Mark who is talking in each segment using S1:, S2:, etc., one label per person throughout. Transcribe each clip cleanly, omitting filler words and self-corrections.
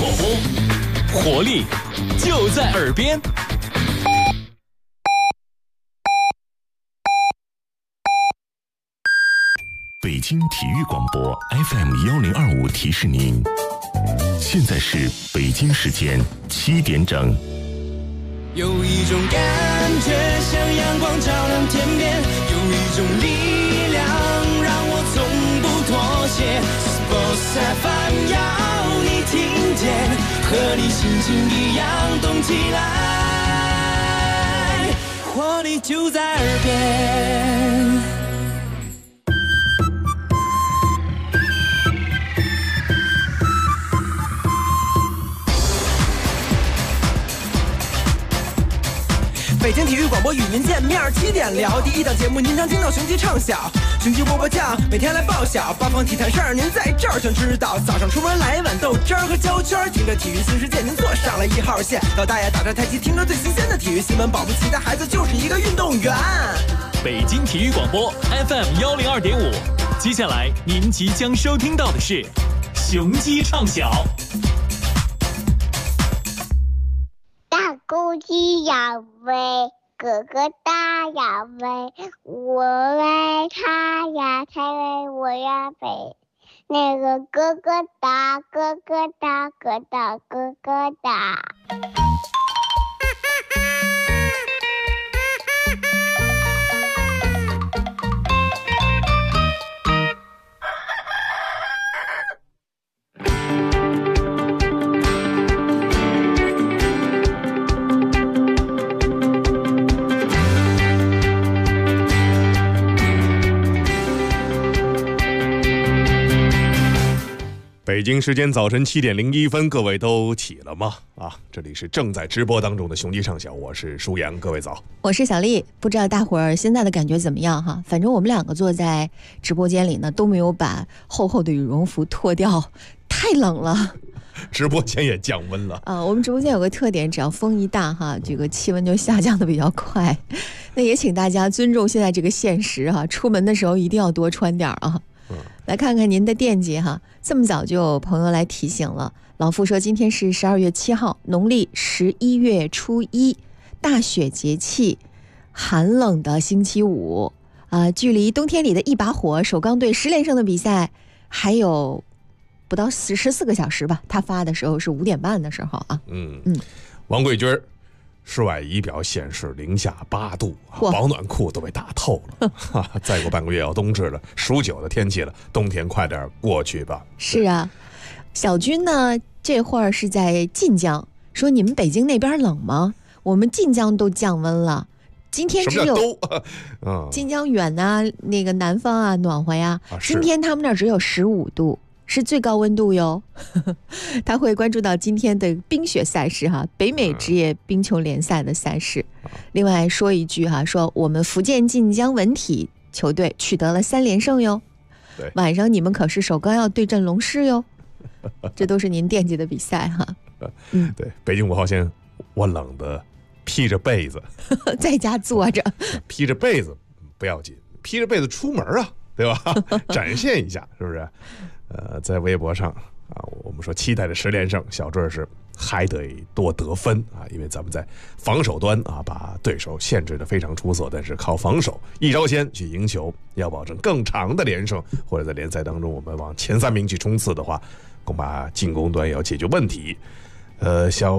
S1: 广播，活力就在耳边。
S2: 北京体育广播 FM1025提示您，现在是北京时间7点整。
S3: 有一种感觉像阳光照亮天边，有一种力量让我从不妥协。Sports FM 要你听见，和你心情一样动起来，活力就在耳边。
S4: 北京体育广播与您见面，7点聊第一档节目，您常听到雄鸡唱晓，雄鸡波波酱，每天来报晓，八方体坛事儿您在这儿全知道。早上出门来一碗豆汁儿和焦圈，听着体育新世界，您坐上了1号线。老大爷打着太极，听着最新鲜的体育新闻，保不齐的孩子就是一个运动员。
S1: 北京体育广播 FM102.5，接下来您即将收听到的是雄鸡唱晓。
S5: 大公鸡要飞，哥哥大要飞，我爱他呀，他为我呀飞。那个哥哥大，哥哥大，哥大哥哥大。
S6: 北京时间早晨7点01分，各位都起了吗？这里是正在直播当中的雄鸡唱晓，我是舒阳，各位早。
S7: 我是小丽，不知道大伙儿现在的感觉怎么样哈？反正我们两个坐在直播间里呢，都没有把厚厚的羽绒服脱掉，太冷了。
S6: 直播间也降温了
S7: 我们直播间有个特点，只要风一大哈，这个气温就下降的比较快。那也请大家尊重现在这个现实哈，出门的时候一定要多穿点啊。来看看您的惦记哈，这么早就有朋友来提醒了。老傅说今天是12月7号，农历11月初1，大雪节气，寒冷的星期五距离冬天里的一把火首钢队10连胜的比赛还有不到14个小时吧。他发的时候是5点半的时候啊。
S6: 王贵军室外仪表显示零下8度，保暖裤都被打透了再过半个月要冬至了，数9的天气了，冬天快点过去吧。
S7: 是啊，小军呢这会儿是在晋江，说你们北京那边冷吗？我们晋江都降温了，今天只有晋江远啊，那个南方啊暖和呀，今天他们那儿只有15度。是最高温度哟他会关注到今天的冰雪赛事哈，北美职业冰球联赛的赛事。另外说一句哈，说我们福建晋江文体球队取得了3连胜哟。晚上你们可是首钢要对阵龙狮哟这都是您惦记的比赛哈。
S6: 对，北京5号线我冷的披着被子
S7: 在家坐着
S6: 披着被子不要紧，披着被子出门对吧展现一下是不是？在微博上我们说期待着10连胜，小坠是还得多得分因为咱们在防守端把对手限制得非常出色，但是靠防守一招鲜去赢球，要保证更长的连胜，或者在联赛当中我们往前3名去冲刺的话，恐怕进攻端也要解决问题。小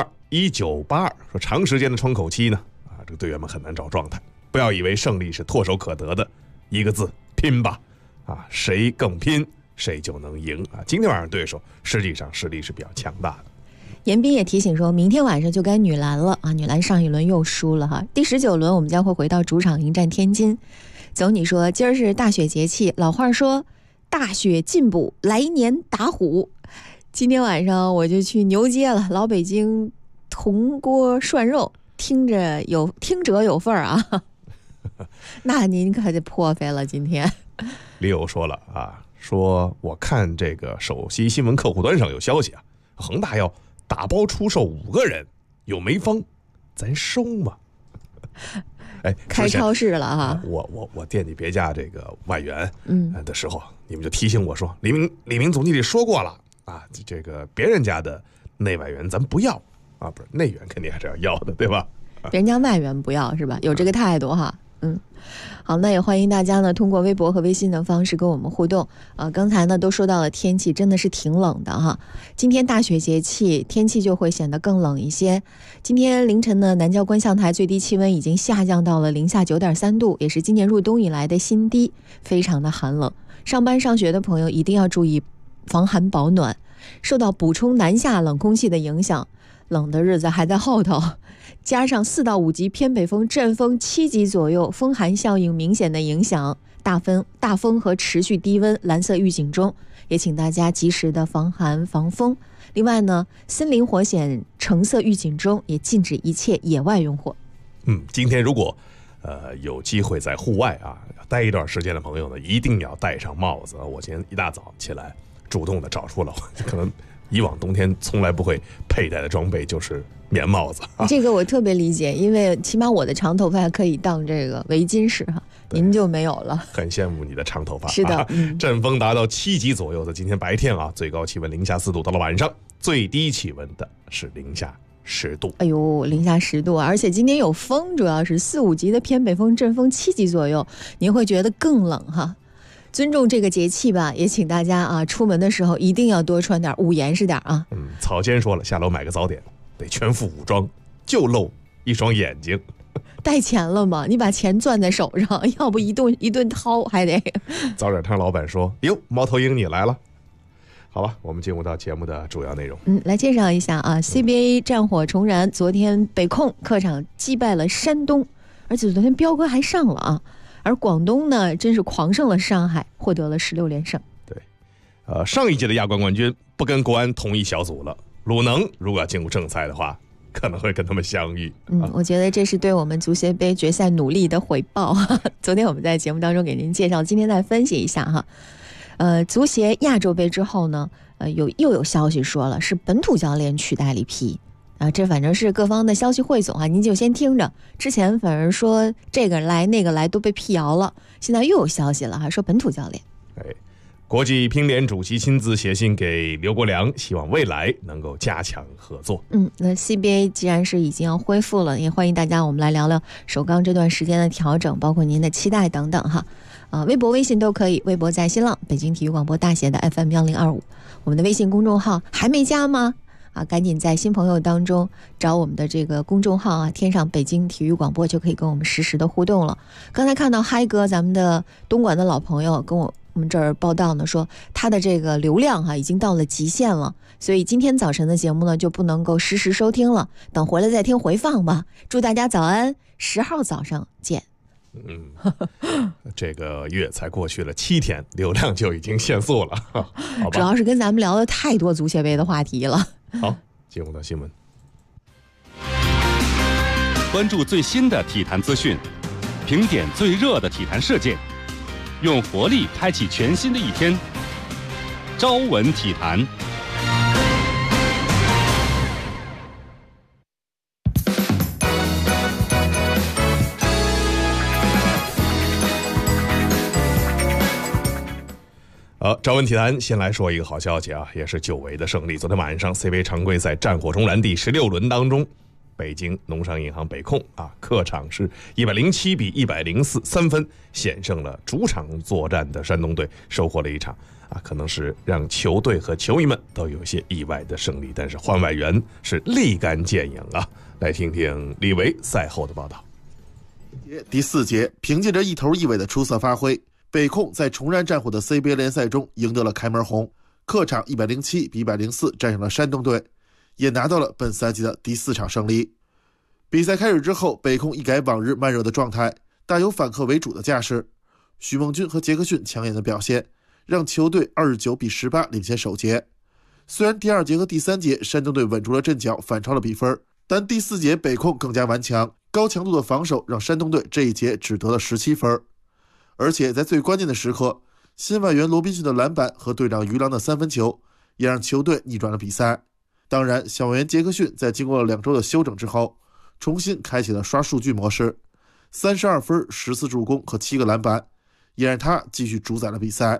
S6: 021982说长时间的窗口期呢这个队员们很难找状态，不要以为胜利是唾手可得的，1个字拼吧谁更拼谁就能赢今天晚上对手实际上实力是比较强大的。
S7: 严斌也提醒说，明天晚上就该女篮了女篮上一轮又输了哈。第19轮我们将会回到主场迎战天津。总你说今儿是大雪节气，老话说大雪进补，来年打虎。今天晚上我就去牛街了，老北京铜锅涮肉，听者有份儿那您可就破费了今天。
S6: 李友说了说我看这个首席新闻客户端上有消息恒大要打包出售5个人，有没方咱收吗？
S7: 开超市了
S6: 我惦记别家这个外援的时候，你们就提醒我说李明总经理说过了啊，这个别人家的内外援咱不要啊，不是内援肯定还是要的，对吧？
S7: 别人家外援不要是吧？有这个态度哈。好，那也欢迎大家呢通过微博和微信的方式跟我们互动。刚才呢都说到了天气真的是挺冷的哈，今天大雪节气，天气就会显得更冷一些。今天凌晨呢，南郊观象台最低气温已经下降到了零下9.3度，也是今年入冬以来的新低，非常的寒冷。上班上学的朋友一定要注意防寒保暖。受到补充南下冷空气的影响，冷的日子还在后头，加上4到5级偏北风，阵风7级左右，风寒效应明显的影响，大风和持续低温，蓝色预警中，也请大家及时的防寒防风。另外呢，森林火险橙色预警中，也禁止一切野外用火。
S6: 今天如果有机会在户外啊待一段时间的朋友呢，一定要戴上帽子。我今天一大早起来主动的找出了可能以往冬天从来不会佩戴的装备，就是棉帽子。
S7: 这个我特别理解，因为起码我的长头发还可以当这个围巾式哈，您就没有了。
S6: 很羡慕你的长头发。
S7: 是的，
S6: 阵风达到7级左右的今天白天啊，最高气温零下4度，到了晚上最低气温的是零下10度。
S7: 哎呦，零下10度，而且今天有风，主要是4、5级的偏北风，阵风7级左右，您会觉得更冷哈。尊重这个节气吧，也请大家啊，出门的时候一定要多穿点，捂严实点啊。
S6: 草尖说了，下楼买个早点得全副武装，就露一双眼睛。
S7: 带钱了吗？你把钱攥在手上，要不一顿掏还得。
S6: 早点摊老板说：“哟，猫头鹰你来了。”好吧，我们进入到节目的主要内容。
S7: 来介绍一下啊 ，CBA 战火重燃，昨天北控客场击败了山东，而且昨天彪哥还上了啊。而广东呢，真是狂胜了上海，获得了16连胜。
S6: 对，上一届的亚冠冠军不跟国安同一小组了，鲁能如果要进入正赛的话，可能会跟他们相遇。
S7: 我觉得这是对我们足协杯决赛努力的回报。昨天我们在节目当中给您介绍，今天再分析一下哈。足协亚洲杯之后呢，又有消息说了，是本土教练取代里皮。这反正是各方的消息汇总啊，您就先听着。之前反正说这个来那个来都被辟谣了，现在又有消息了哈，说本土教练。
S6: 国际乒联主席亲自写信给刘国梁，希望未来能够加强合作。
S7: 那 CBA 既然是已经要恢复了，也欢迎大家我们来聊聊首钢这段时间的调整，包括您的期待等等哈。微博微信都可以，微博在新浪北京体育广播大写的 FM1025，我们的微信公众号还没加吗？赶紧在新朋友当中找我们的这个公众号啊，添上北京体育广播，就可以跟我们实时的互动了。刚才看到嗨哥，咱们的东莞的老朋友跟我们这儿报道呢，说他的这个流量已经到了极限了，所以今天早晨的节目呢就不能够实时收听了，等回来再听回放吧。祝大家早安，10号早上见。
S6: 这个月才过去了7天，流量就已经限速了。好吧，
S7: 主要是跟咱们聊了太多足协杯的话题了。
S6: 好，进入到新闻，
S8: 关注最新的体坛资讯，评点最热的体坛事件，用活力开启全新的一天。朝闻体坛。
S6: 朝闻体坛先来说一个好消息啊，也是久违的胜利。昨天晚上 CBA 常规赛战火重燃第16轮当中，北京农商银行北控客场是107比104，3分险胜了主场作战的山东队，收获了一场可能是让球队和球迷们都有些意外的胜利，但是换外援是立竿见影啊。来听听李维赛后的报道。
S9: 第4节，凭借着一头一尾的出色发挥，北控在重燃战火的 CBA 联赛中赢得了开门红，客场107比104战胜了山东队，也拿到了本赛季的第4场胜利。比赛开始之后，北控一改往日慢热的状态，大有反客为主的架势。许梦军和杰克逊抢眼的表现，让球队29比18领先首节。虽然第2节和第3节山东队稳住了阵脚，反超了比分，但第4节北控更加顽强，高强度的防守让山东队这一节只得了17分。而且在最关键的时刻，新外援罗宾逊的篮板和队长于郎的3分球也让球队逆转了比赛。当然，小外援杰克逊在经过了2周的休整之后，重新开启了刷数据模式，32分、14助攻和7个篮板，也让他继续主宰了比赛。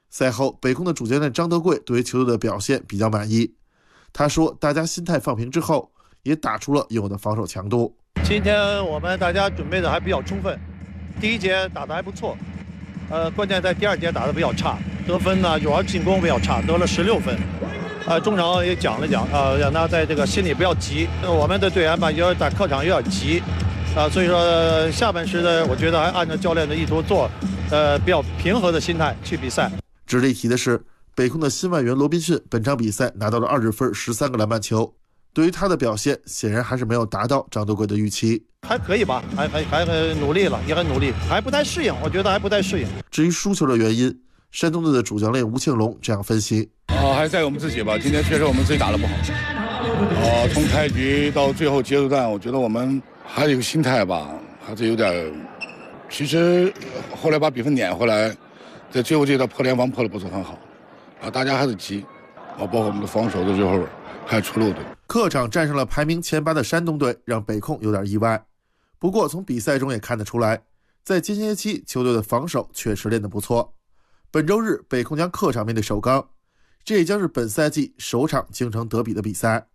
S9: 赛后，北控的主教练张德贵对于球队的表现比较满意。他说，大家心态放平之后，也打出了应有的防守强度。
S10: 今天我们大家准备的还比较充分，第一节打得还不错，关键在第二节打得比较差，得分呢主要进攻比较差，得了16分。中场也讲了讲，让他在这个心里不要急。我们的队员吧，有点在客场有点急，所以说下半时的我觉得还按照教练的意图做，比较平和的心态去比赛。
S9: 值得一提的是，北控的新外援罗宾逊本场比赛拿到了20分、13个篮板球。对于他的表现，显然还是没有达到张德贵的预期。
S10: 还可以吧，还很努力了，也很努力，还不太适应，我觉得还不太适应。
S9: 至于输球的原因，山东队的主教练吴庆龙这样分析：
S11: 还在我们自己吧，今天确实我们自己打得不好。从开局到最后节奏战，我觉得我们还有一个心态吧，还是有点。其实后来把比分撵回来，在最后这道破联防破得不是很好，大家还是急，包括我们的防守的时候还出漏洞。
S9: 客场战胜了排名前8的山东队，让北控有点意外。不过从比赛中也看得出来，在间歇期球队的防守确实练得不错。本周日北控将客场面对首钢，这也将是本赛季首场京城德比的比赛。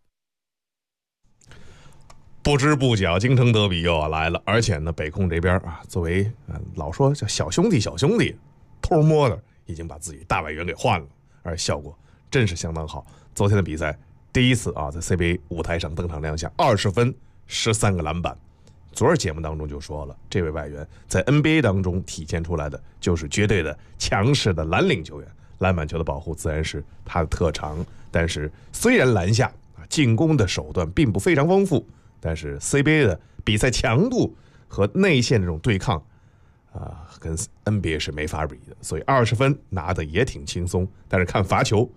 S6: 不知不觉京城德比又要来了，而且呢，北控这边作为老说叫小兄弟，偷摸的已经把自己大外援给换了，而效果真是相当好。昨天的比赛第一次在 CBA 舞台上登场亮相，20分13个篮板。昨儿节目当中就说了，这位外援在 NBA 当中体现出来的就是绝对的强势的蓝领球员，篮板球的保护自然是他的特长。但是虽然篮下进攻的手段并不非常丰富，但是 CBA 的比赛强度和内线这种对抗跟 NBA 是没法比的，所以20分拿的也挺轻松。但是看罚球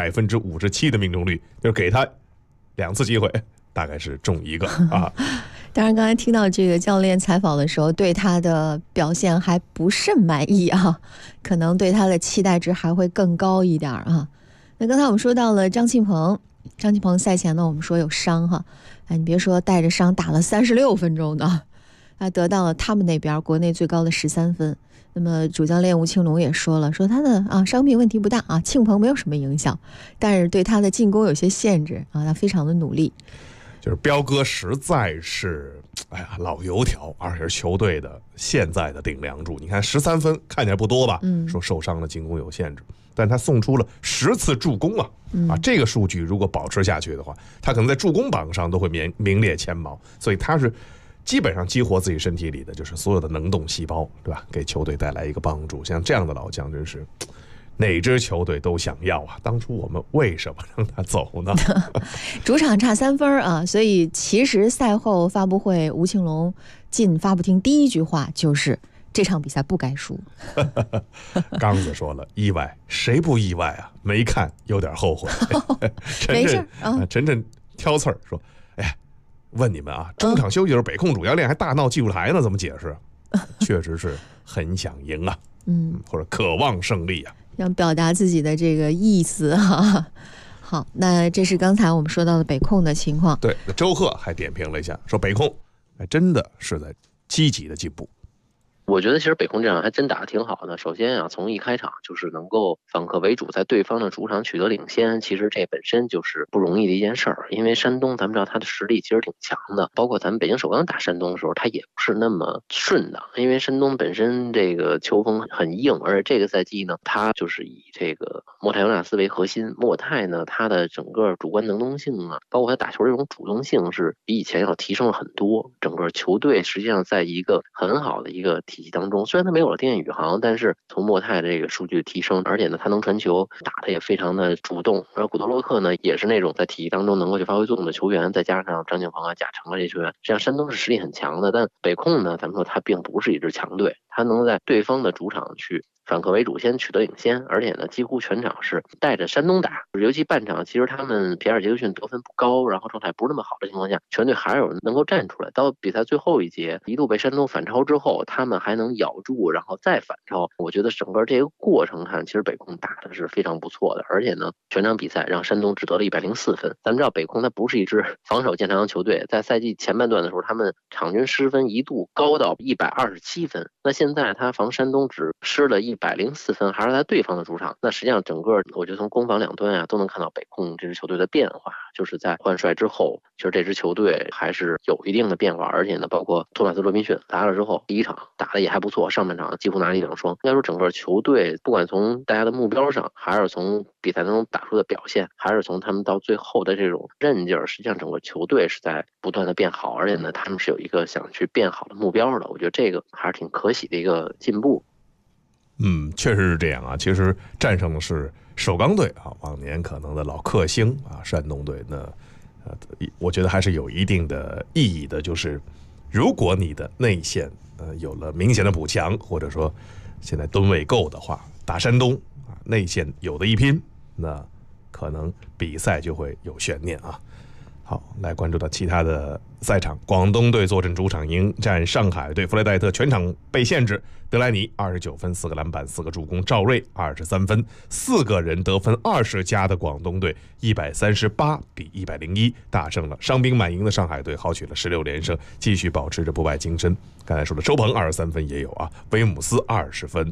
S6: 57%的命中率，就是给他2次机会，大概是中1个啊。
S7: 当然，刚才听到这个教练采访的时候，对他的表现还不甚满意啊，可能对他的期待值还会更高一点啊。那刚才我们说到了张庆鹏赛前呢，我们说有伤哈，你别说带着伤打了36分钟的，得到了他们那边国内最高的13分。那么主教练吴庆龙也说了，说他的伤病问题不大啊，庆鹏没有什么影响，但是对他的进攻有些限制他非常的努力。
S6: 就是彪哥实在是老油条，而且是球队的现在的顶梁柱。你看13分看起来不多吧，说受伤的进攻有限制，但他送出了10次助攻这个数据如果保持下去的话，他可能在助攻榜上都会名列前茅。所以他是基本上激活自己身体里的就是所有的能动细胞，对吧？给球队带来一个帮助。像这样的老将真是哪支球队都想要当初我们为什么让他走呢？
S7: 主场差3分所以其实赛后发布会，吴庆龙进发布厅第一句话就是这场比赛不该输。
S6: 刚子说了，意外谁不意外啊？没看有点后悔。晨晨挑刺儿说，问你们中场休息的时候北控主教练还大闹技术台呢，怎么解释？确实是很想赢或者渴望胜利
S7: 想表达自己的这个意思好，那这是刚才我们说到的北控的情况。
S6: 对，周贺还点评了一下，说北控真的是在积极的进步。
S12: 我觉得其实北控这场还真打得挺好的。首先从一开场就是能够反客为主，在对方的主场取得领先，其实这本身就是不容易的一件事儿。因为山东咱们知道他的实力其实挺强的，包括咱们北京首钢打山东的时候，他也不是那么顺的。因为山东本身这个球风很硬，而且这个赛季呢，他就是以这个莫泰尤纳斯为核心。莫泰呢，他的整个主观能动性包括他打球这种主动性是比以前要提升了很多。整个球队实际上在一个很好的一个体系当中，虽然他没有了丁彦雨航，但是从莫泰这个数据提升，而且呢他能传球，打得也非常的主动。而古德洛克呢也是那种在体系当中能够去发挥作用的球员，再加上张庆鹏贾成这些球员，实际上山东是实力很强的。但北控呢，咱们说他并不是一支强队，他能在对方的主场去反客为主，先取得领先，而且呢几乎全场是带着山东打。尤其半场，其实他们皮尔杰克逊得分不高，然后状态不是那么好的情况下，全队还有人能够站出来。到比赛最后一节一度被山东反超之后，他们还能咬住，然后再反超。我觉得整个这个过程看，其实北控打的是非常不错的，而且呢全场比赛让山东只得了104分。咱们知道北控它不是一支防守见长的球队，在赛季前半段的时候，他们场均失分一度高到127分，那现在他防山东只失了1 104分，还是在对方的主场。那实际上整个我觉得从攻防两端啊都能看到北控这支球队的变化，就是在换帅之后，其实这支球队还是有一定的变化，而且呢，包括托马斯·罗宾逊来了之后，第一场打得也还不错，上半场几乎拿1两双。应该说整个球队不管从大家的目标上，还是从比赛当中打出的表现，还是从他们到最后的这种韧劲儿，实际上整个球队是在不断的变好，而且呢，他们是有一个想去变好的目标的。我觉得这个还是挺可喜的一个进步。
S6: 确实是这样啊。其实战胜的是首钢队啊，往年可能的老克星啊，山东队呢，我觉得还是有一定的意义的。就是如果你的内线有了明显的补强，或者说现在吨位够的话，打山东啊，内线有的一拼，那可能比赛就会有悬念啊。好，来关注到其他的赛场。广东队坐镇主场迎战上海队，弗雷戴特全场被限制，德莱尼29分4个篮板4个助攻，赵睿23分4个人得分20加的广东队138比101大胜了伤兵满营的上海队，豪取了16连胜，继续保持着不败金身。刚才说的周鹏23分也有啊，威姆斯20分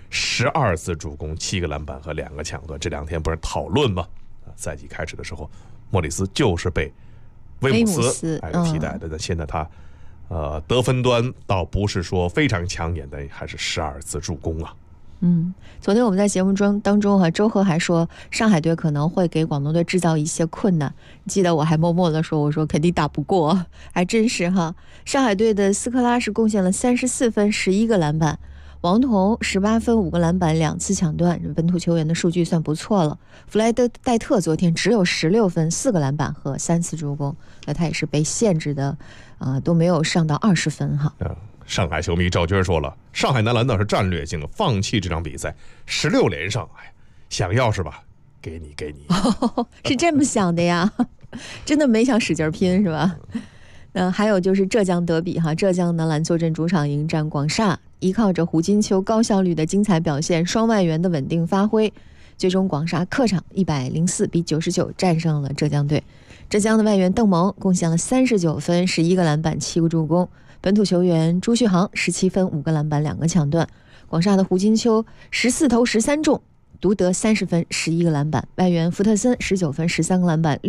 S6: 12次助攻7个篮板和2个抢断。这两天不是讨论吗？赛季开始的时候，莫里斯就是被威姆斯替代的。现在他得分端倒不是说非常抢眼，但还是12次助攻啊。
S7: 昨天我们在节目当中周贺还说上海队可能会给广东队制造一些困难，记得我还默默的说，我说肯定打不过，还真是哈。上海队的斯科拉是贡献了34分11个篮板，王彤18分5个篮板2次抢断，本土球员的数据算不错了。弗莱德戴特昨天只有16分4个篮板和3次助攻，那他也是被限制的，都没有上到20分哈。
S6: 上海球迷赵军说了，上海男篮倒是战略性的放弃这场比赛，16连胜，想要是吧？给你，
S7: 是这么想的呀？真的没想使劲拼是吧？还有就是浙江德比哈，浙江男篮坐镇主场迎战广厦，依靠着胡金秋高效率的精彩表现，双外援的稳定发挥，最终广厦客场104比99战胜了浙江队。浙江的外援邓蒙贡献了39分11个篮板7个助攻，本土球员朱旭航17分5个篮板2个抢断，广厦的胡金秋14投13中，独得30分11个篮板，外援福特森19分13个篮板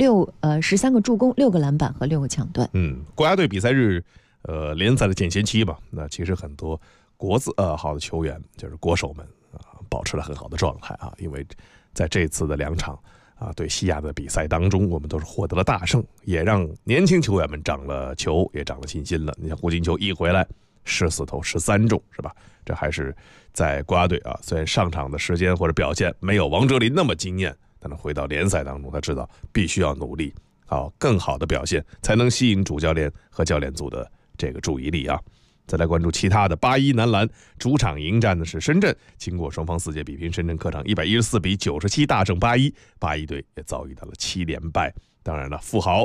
S7: 13个助攻6个篮板和6个抢断。
S6: 国家队比赛日联赛的间歇期吧，那其实很多国字号的球员，就是国手们保持了很好的状态啊，因为在这次的2场对西亚的比赛当中，我们都是获得了大胜，也让年轻球员们长了球，也长了信心了。你像胡金秋一回来14投13中，是吧？这还是在国家队虽然上场的时间或者表现没有王哲林那么惊艳，但是回到联赛当中，他知道必须要努力，更好的表现，才能吸引主教练和教练组的这个注意力啊。再来关注其他的，81男篮主场迎战的是深圳，经过双方4节比拼，深圳客场114比97大胜81队也遭遇到了7连败。当然了，富豪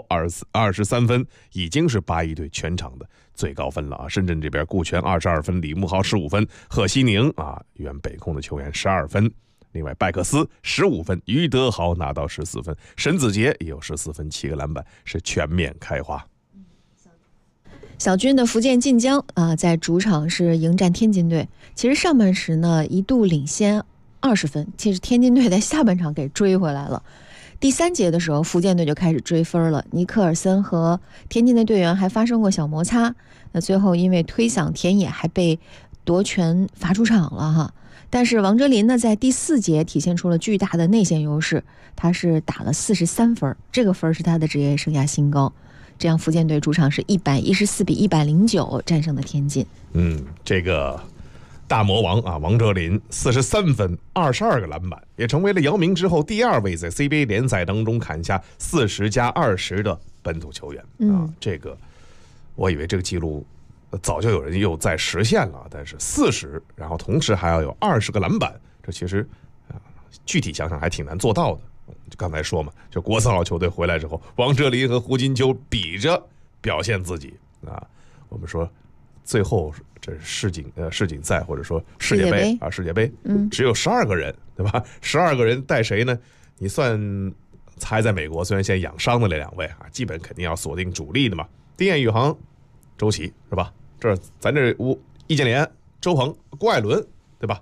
S6: 23分已经是81队全场的最高分了啊。深圳这边顾全22分，李慕豪15分，贺西宁原北控的球员12分，另外拜克斯15分，于德豪拿到14分，沈子杰也有14分7个篮板，是全面开花。
S7: 小军的福建晋江在主场是迎战天津队。其实上半时呢一度领先20分，其实天津队在下半场给追回来了。第3节的时候，福建队就开始追分了，尼克尔森和天津的队员还发生过小摩擦，那最后因为推搡田野还被夺权罚出场了哈。但是王哲林呢在第4节体现出了巨大的内线优势，他是打了43分，这个分是他的职业生涯新高。这样福建队主场是114比109战胜了天津。
S6: 这个大魔王王哲林43分22个篮板，也成为了姚明之后第2位在 CBA 联赛当中砍下40加20的本土球员这个我以为这个记录早就有人又在实现了，但是40，然后同时还要有20个篮板，这其实具体想想还挺难做到的。就刚才说嘛，就国字号球队回来之后，王哲林和胡金秋比着表现自己我们说最后这是世锦赛或者说世界杯世界杯只有12个人，对吧？12个人带谁呢？你算还在美国，虽然现在养伤的那2位基本肯定要锁定主力的嘛，丁彦雨航、周琦，是吧？这咱这易建联、周鹏、郭艾伦，对吧？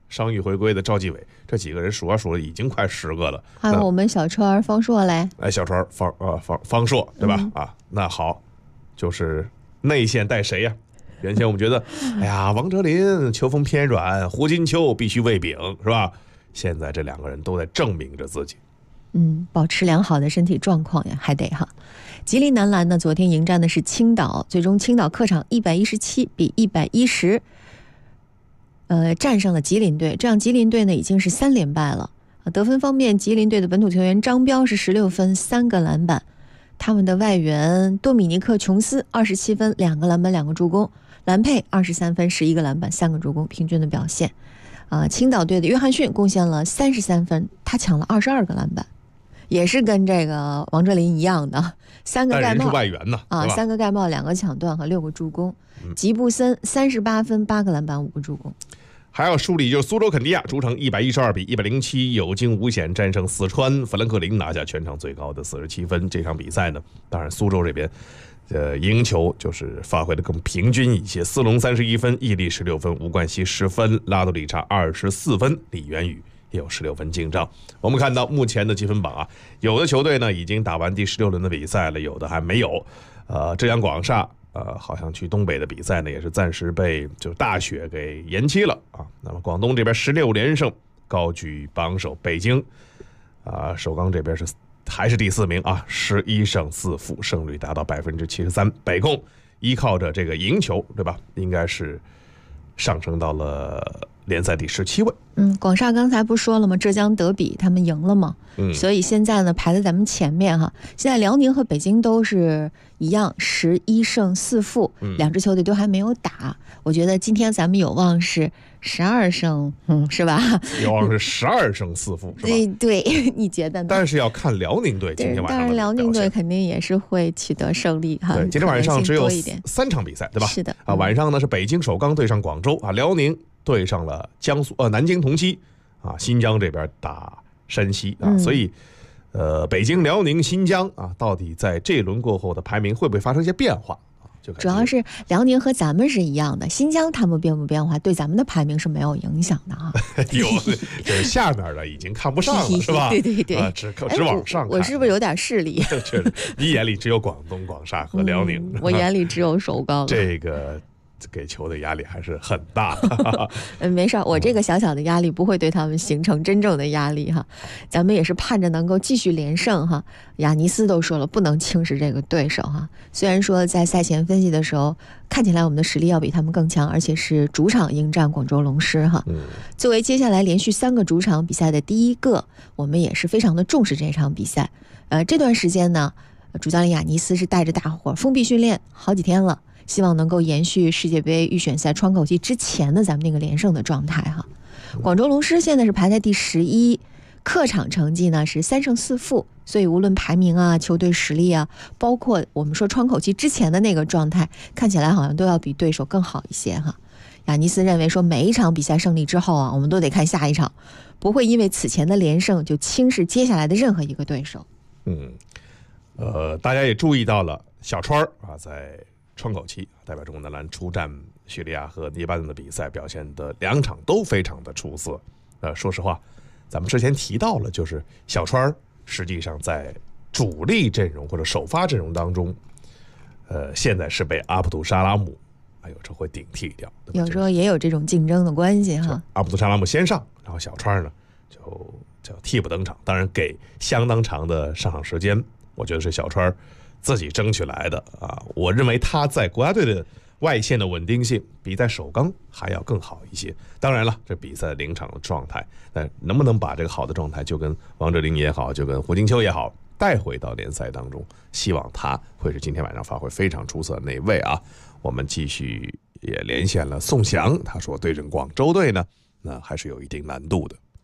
S6: 伤愈回归的赵继伟，这几个人数了已经快10个了。
S7: 还有我们小川方硕嘞，
S6: 小川方硕对吧？那好，就是内线带谁呀？原先我们觉得，哎呀，王哲林球风偏软，胡金秋必须喂饼，是吧？现在这2个人都在证明着自己。
S7: 保持良好的身体状况呀，还得哈。吉林男篮呢，昨天迎战的是青岛，最终青岛客场117比110，战胜了吉林队，这样吉林队呢已经是3连败了。得分方面，吉林队的本土球员张彪是16分3个篮板，他们的外援多米尼克琼斯27分2个篮板2个助攻，兰佩23分11个篮板3个助攻，平均的表现。青岛队的约翰逊贡献了33分，他抢了22个篮板，也是跟这个王哲林一样的3个盖帽，
S6: 外援呢
S7: 3个盖帽2个抢断和6个助攻。吉布森38分8个篮板5个助攻。
S6: 还要梳理就是苏州肯尼亚主场112比107有惊无险战胜四川，富兰克林拿下全场最高的47分。这场比赛呢，当然苏州这边赢球就是发挥的更平均一些，斯隆31分，伊利16分，吴冠希10分，拉多里查24分，李元宇也有16分进账。我们看到目前的积分榜有的球队呢已经打完第16轮的比赛了，有的还没有。浙江广厦好像去东北的比赛呢也是暂时被就是大雪给延期了那么广东这边16连胜，高居榜首。北京首钢这边还是第4名11胜4负，胜率达到73%。北控依靠着这个赢球，对吧？应该是上升到了联赛第17位。
S7: 广厦刚才不说了吗？浙江德比他们赢了嘛，所以现在呢排在咱们前面哈。现在辽宁和北京都是一样11胜4负，2支球队都还没有打。我觉得今天咱们有望是12胜，是吧？
S6: 有望是12胜4负，是吧？
S7: 对，你觉得呢？
S6: 但是要看辽宁队今天晚上的表现。
S7: 当然，辽宁队肯定也是会取得胜利哈。
S6: 对，今天晚上只有3场比赛，对吧？
S7: 是的。
S6: 晚上呢是北京首钢对上广州辽宁对上了江苏南京同曦新疆这边打山西所以北京、辽宁、新疆到底在这轮过后的排名会不会发生一些变化？
S7: 主要是辽宁和咱们是一样的，新疆他们变不变化对咱们的排名是没有影响的
S6: 有，就是下面的已经看不上了，是吧？
S7: 对，
S6: 只往上看。
S7: 我是不是有点势力？
S6: 确实，你眼里只有广东、广厦和辽宁，
S7: 我眼里只有首钢。
S6: 这个给球的压力还是很大的。
S7: 没事，我这个小小的压力不会对他们形成真正的压力哈。咱们也是盼着能够继续连胜哈。亚尼斯都说了，不能轻视这个对手哈。虽然说在赛前分析的时候，看起来我们的实力要比他们更强，而且是主场迎战广州龙狮哈。作为接下来连续3个主场比赛的第一个，我们也是非常的重视这场比赛。这段时间呢，主教练亚尼斯是带着大伙封闭训练好几天了。希望能够延续世界杯预选赛窗口期之前的咱们那个连胜的状态哈。广州龙狮现在是排在第11，客场成绩呢是3胜4负，所以无论排名球队实力包括我们说窗口期之前的那个状态，看起来好像都要比对手更好一些哈。亚尼斯认为说，每一场比赛胜利之后我们都得看下一场，不会因为此前的连胜就轻视接下来的任何一个对手。
S6: 大家也注意到了小川在窗口期代表中国男篮出战叙利亚和黎巴嫩的比赛，表现的2场都非常的出色。说实话，咱们之前提到了，就是小川实际上在主力阵容或者首发阵容当中，现在是被阿卜杜沙拉姆有时候会顶替掉，
S7: 有时候也有这种竞争的关系哈。
S6: 阿卜杜沙拉姆先上，然后小川呢就叫替补登场，当然给相当长的上场时间，我觉得是小川自己争取来的我认为他在国家队的外线的稳定性比在首钢还要更好一些。当然了，这比赛临场的状态，但能不能把这个好的状态就跟王哲林也好，就跟胡金秋也好带回到联赛当中，希望他会是今天晚上发挥非常出色的那一位我们继续也连线了宋翔，他说对阵广州队呢，那还是有一定难度的。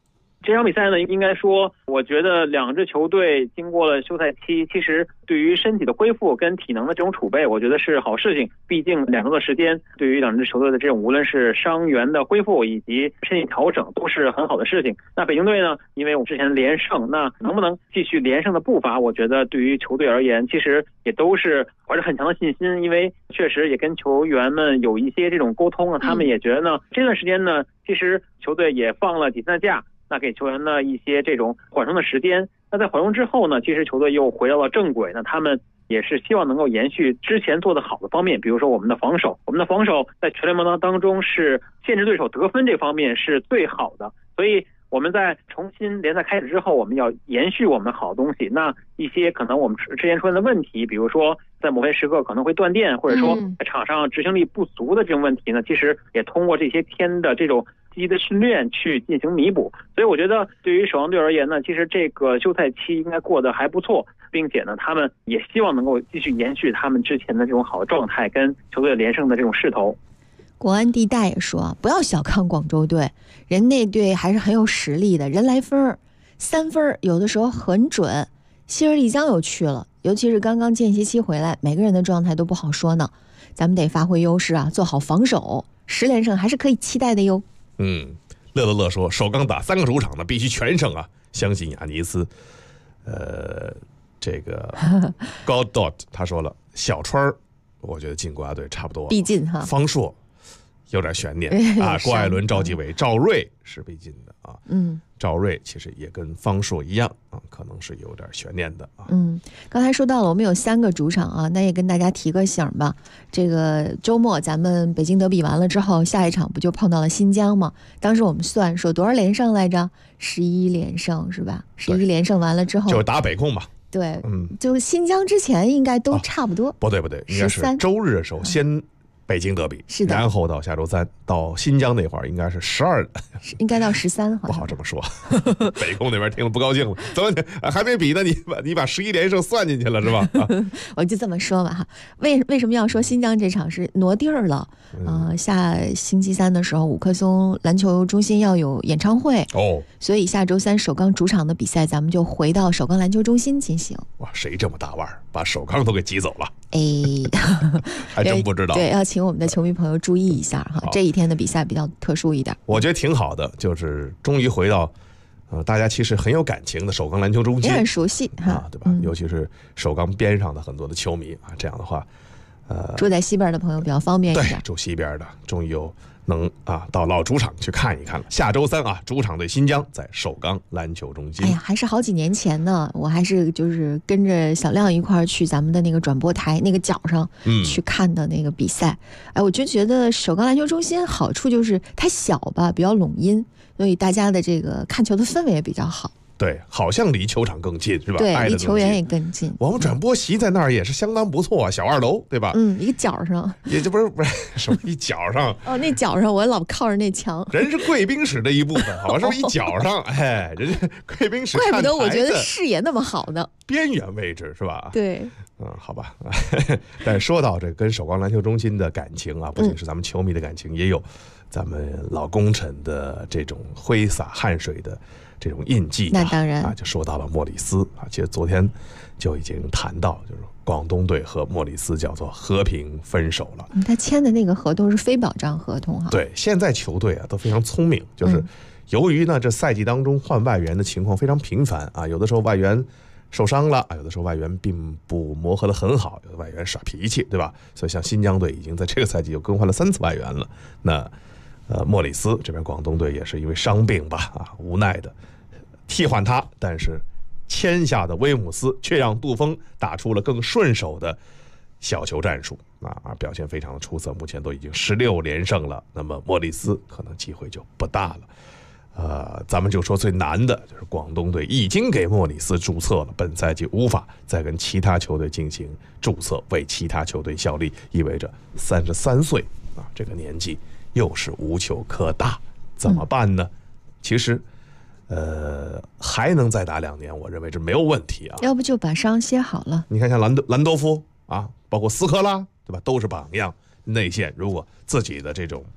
S13: 这场比赛呢，应该说，我觉得两支球队经过了休赛期，其实对于身体的恢复跟体能的这种储备，我觉得是好事情。毕竟2周的时间，对于两支球队的这种无论是伤员的恢复以及身体调整，都是很好的事情。那北京队呢，因为我们之前连胜，那能不能继续连胜的步伐，我觉得对于球队而言，其实也都是怀着很强的信心，因为确实也跟球员们有一些这种沟通啊，他们也觉得呢，这段时间呢，其实球队也放了比赛假。那给球员呢一些这种缓冲的时间，那在缓冲之后呢，其实球队又回到了正轨，那他们也是希望能够延续之前做得好的方面，比如说我们的防守在全联盟当中是限制对手得分这方面是最好的，所以我们在重新联赛开始之后，我们要延续我们的好东西。那一些可能我们之前出现的问题，比如说在某些时刻可能会断电，或者说在场上执行力不足的这种问题呢，其实也通过这些天的这种积极的训练去进行弥补。所以我觉得对于守望队而言呢，其实这个休赛期应该过得还不错，并且呢，他们也希望能够继续延续他们之前的这种好的状态跟球队连胜的这种势头。
S7: 国安地带也说，不要小看广州队，人那队还是很有实力的，人来分3分有的时候很准。希尔丽江又去了，尤其是刚刚间歇期回来，每个人的状态都不好说呢。咱们得发挥优势啊，做好防守，10连胜还是可以期待的哟。
S6: 乐说，首钢打3个主场呢，必须全胜啊！相信亚尼斯。这个高 dot 他说了，小川我觉得进国家队差不多，
S7: 必进哈。
S6: 方硕有点悬念啊，郭艾伦、赵继伟、赵睿是必进的啊。赵睿其实也跟方硕一样啊，可能是有点悬念的啊。
S7: 刚才说到了，我们有3个主场啊，那也跟大家提个醒吧。这个周末咱们北京德比完了之后，下一场不就碰到了新疆吗？当时我们算说多少连胜来着？11连胜是吧？11连胜完了之后
S6: 就打北控吧。
S7: 对，就新疆之前应该都差不多。
S6: 不对，应该是周日的时候先北京德比，
S7: 是的，
S6: 然后到下周3到新疆那会儿应该是12，
S7: 应该到13，
S6: 不好这么说。北控那边听了不高兴了，怎么还没比呢？你把11连胜算进去了是吧？
S7: 我就这么说吧哈。为什么要说新疆这场是挪地儿了？下星期3的时候，五棵松篮球中心要有演唱会所以下周3首钢主场的比赛，咱们就回到首钢篮球中心进行。
S6: 哇，谁这么大腕儿，把首钢都给挤走了？还真不知道。
S7: 对，要请我们的球迷朋友注意一下哈，这一天的比赛比较特殊一点。
S6: 我觉得挺好的，就是终于回到大家其实很有感情的首钢篮球中心，
S7: 也很熟悉哈，
S6: 对吧？尤其是首钢边上的很多的球迷啊，这样的话，
S7: 住在西边的朋友比较方便一点。
S6: 对，住西边的终于有能到老主场去看一看了。下周3主场对新疆，在首钢篮球中心。
S7: 还是好几年前呢，我还是就是跟着小亮一块儿去咱们的那个转播台那个角上去看的那个比赛。我就觉得首钢篮球中心好处就是它小吧，比较拢音，所以大家的这个看球的氛围也比较好。
S6: 对，好像离球场更近是吧？
S7: 对，离球员也更近。
S6: 我们转播席在那儿也是相当不错啊，小2楼对吧？
S7: 一个角上，
S6: 也就不是什么一角上
S7: 那角上我老靠着那墙。
S6: 人是贵宾室的一部分，好像是一角上，人家贵宾室。
S7: 怪不得我觉得视野那么好呢，
S6: 边缘位置是吧？
S7: 对，
S6: 好吧。但说到这跟首钢篮球中心的感情啊，不仅是咱们球迷的感情，也有咱们老功臣的这种挥洒汗水的这种印记。
S7: 那当然
S6: 就说到了莫里斯其实昨天就已经谈到，就是广东队和莫里斯叫做和平分手了。
S7: 他签的那个合同是非保障合同哈。
S6: 对，现在球队都非常聪明，就是由于呢这赛季当中换外援的情况非常频繁有的时候外援受伤了有的时候外援并不磨合得很好，有的外援耍脾气，对吧？所以像新疆队已经在这个赛季又更换了3次外援了。那莫里斯这边广东队也是因为伤病吧无奈的替换他，但是签下的威姆斯却让杜锋打出了更顺手的小球战术表现非常的出色，目前都已经16连胜了。那么莫里斯可能机会就不大了。咱们就说最难的就是广东队已经给莫里斯注册了，本赛季无法再跟其他球队进行注册，为其他球队效力，意味着33岁这个年纪又是无球可打，怎么办呢？其实还能再打2年，我认为这没有问题
S7: 要不就把伤歇好了。
S6: 你看像兰多夫包括斯科拉，对吧？都是榜样内线，如果自己的这种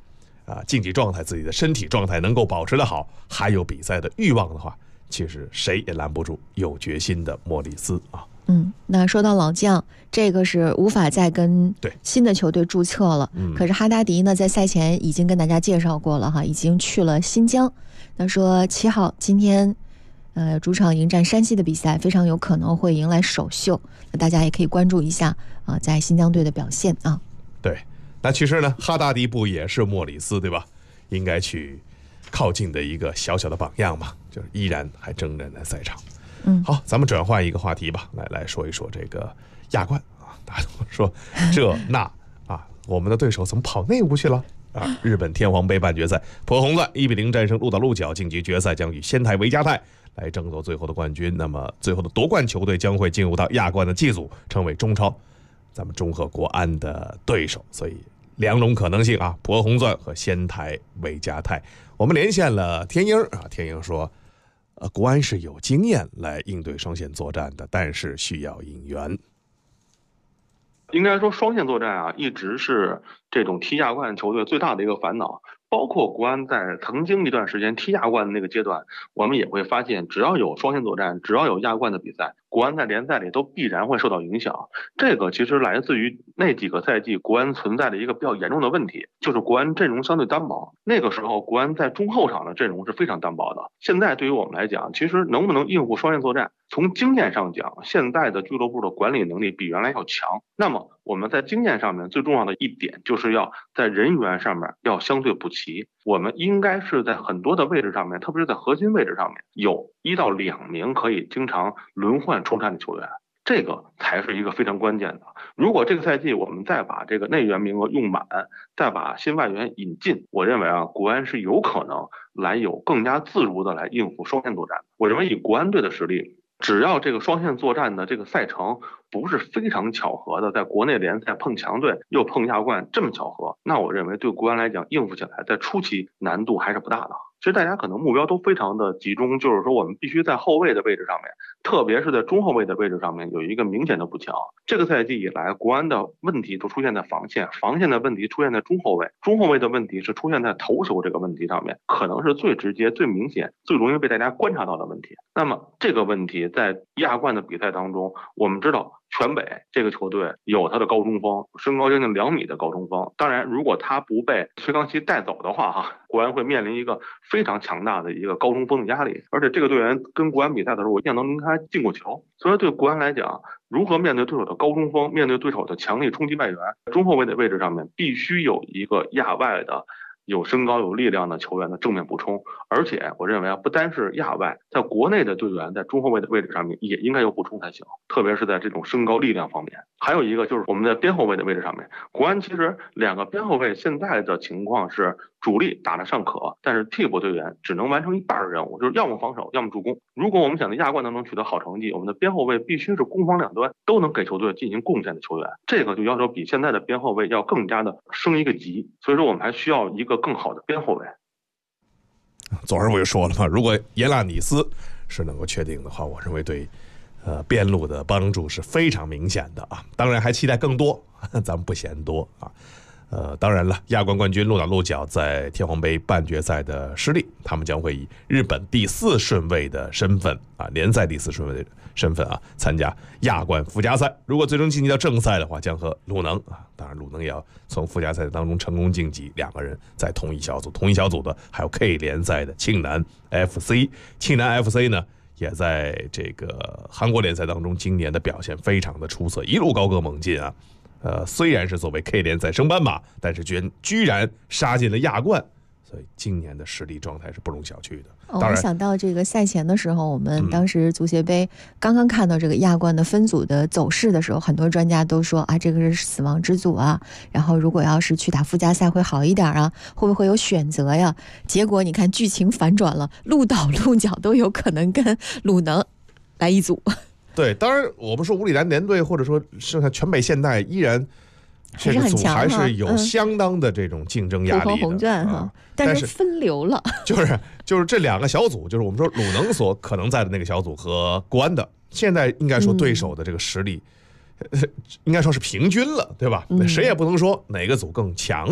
S6: 竞技状态、自己的身体状态能够保持得好，还有比赛的欲望的话，其实谁也拦不住有决心的莫里斯啊。
S7: 那说到老将，这个是无法再跟新的球队注册了。可是哈达迪呢，在赛前已经跟大家介绍过了哈，已经去了新疆。那说7号今天，主场迎战山西的比赛，非常有可能会迎来首秀。那大家也可以关注一下在新疆队的表现啊。
S6: 对，那其实呢，哈达迪不也是莫里斯对吧？应该去靠近的一个小小的榜样嘛，就是依然还征战在赛场。好，咱们转换一个话题吧，来说一说这个亚冠啊。大家都说这那啊，我们的对手怎么跑内屋去了啊？日本天皇杯半决赛，浦和红钻1-0战胜鹿岛鹿角，晋级决赛，将与仙台维加泰来争夺最后的冠军。那么最后的夺冠球队将会进入到亚冠的季组，成为中超咱们中赫国安的对手。所以两种可能性啊，浦和红钻和仙台维加泰。我们连线了天鹰啊，天鹰说。国安是有经验来应对双线作战的，但是需要引援。
S14: 应该说双线作战啊，一直是这种踢亚冠球队最大的一个烦恼。包括国安在曾经一段时间踢亚冠的那个阶段，我们也会发现，只要有双线作战，只要有亚冠的比赛，国安在联赛里都必然会受到影响。这个其实来自于那几个赛季国安存在的一个比较严重的问题，就是国安阵容相对单薄。那个时候国安在中后场的阵容是非常单薄的。现在对于我们来讲，其实能不能应付双线作战，从经验上讲，现在的俱乐部的管理能力比原来要强。那么我们在经验上面最重要的一点，就是要在人员上面要相对补齐。我们应该是在很多的位置上面，特别是在核心位置上面，有1到2名可以经常轮换出战的球员，这个才是一个非常关键的。如果这个赛季我们再把这个内援名额用满，再把新外援引进，我认为啊，国安是有可能来有更加自如的来应付双线作战。我认为以国安队的实力，只要这个双线作战的这个赛程不是非常巧合的，在国内联赛碰强队又碰亚冠这么巧合，那我认为对国安来讲应付起来在初期难度还是不大的。其实大家可能目标都非常的集中，就是说我们必须在后卫的位置上面，特别是在中后卫的位置上面有一个明显的补强。这个赛季以来，国安的问题都出现在防线，防线的问题出现在中后卫，中后卫的问题是出现在头球这个问题上面，可能是最直接、最明显、最容易被大家观察到的问题。那么这个问题在亚冠的比赛当中，我们知道全北这个球队有他的高中锋，身高将近2米的高中锋。当然，如果他不被崔康熙带走的话，国安会面临一个非常强大的一个高中锋的压力。而且这个队员跟国安比赛的时候，我印象当中他进过球。所以对国安来讲，如何面对对手的高中锋，面对对手的强力冲击外援，中后卫的位置上面必须有一个亚外的有身高有力量的球员的正面补充。而且我认为啊，不单是亚外，在国内的队员在中后卫的位置上面也应该有补充才行，特别是在这种身高力量方面。还有一个就是我们在边后卫的位置上面，国安其实2个边后卫现在的情况是主力打得尚可，但是替补队员只能完成一半的任务，就是要么防守要么助攻。如果我们想在亚冠当中取得好成绩，我们的边后卫必须是攻防两端都能给球队进行贡献的球员，这个就要求比现在的边后卫要更加的升一个级。所以说我们还需要一个更好的边后卫。
S6: 昨儿我就说了嘛，如果耶拉尼斯是能够确定的话，我认为对边路的帮助是非常明显的啊。当然还期待更多，咱们不嫌多啊。当然了，亚冠冠军鹿岛鹿角在天皇杯半决赛的失利，他们将会以日本第4顺位的身份啊，联赛第4顺位的身份啊，参加亚冠附加赛。如果最终晋级到正赛的话，将和鲁能啊，当然鲁能也要从附加赛当中成功晋级，2个人在同一小组。同一小组的还有 K 联赛的庆南 FC， 庆南 FC 呢也在这个韩国联赛当中今年的表现非常的出色，一路高歌猛进啊。虽然是作为 K 联赛升班马，但是居然杀进了亚冠，所以今年的实力状态是不容小觑的。当然，
S7: 我想到这个赛前的时候，我们当时足协杯刚刚看到这个亚冠的分组的走势的时候，很多专家都说啊，这个是死亡之组啊，然后如果要是去打附加赛会好一点啊，会不会有选择呀？结果你看剧情反转了，鹿岛鹿角都有可能跟鲁能来一组。
S6: 对，当然我们说五里南联队或者说剩下全北现代依然这个组还是有相当的这种竞争压力的，
S7: 红钻哈，但是分流了，
S6: 就是这2个小组，就是我们说鲁能所可能在的那个小组和国安的，现在应该说对手的这个实力，应该说是平均了，对吧？谁也不能说哪个组更强了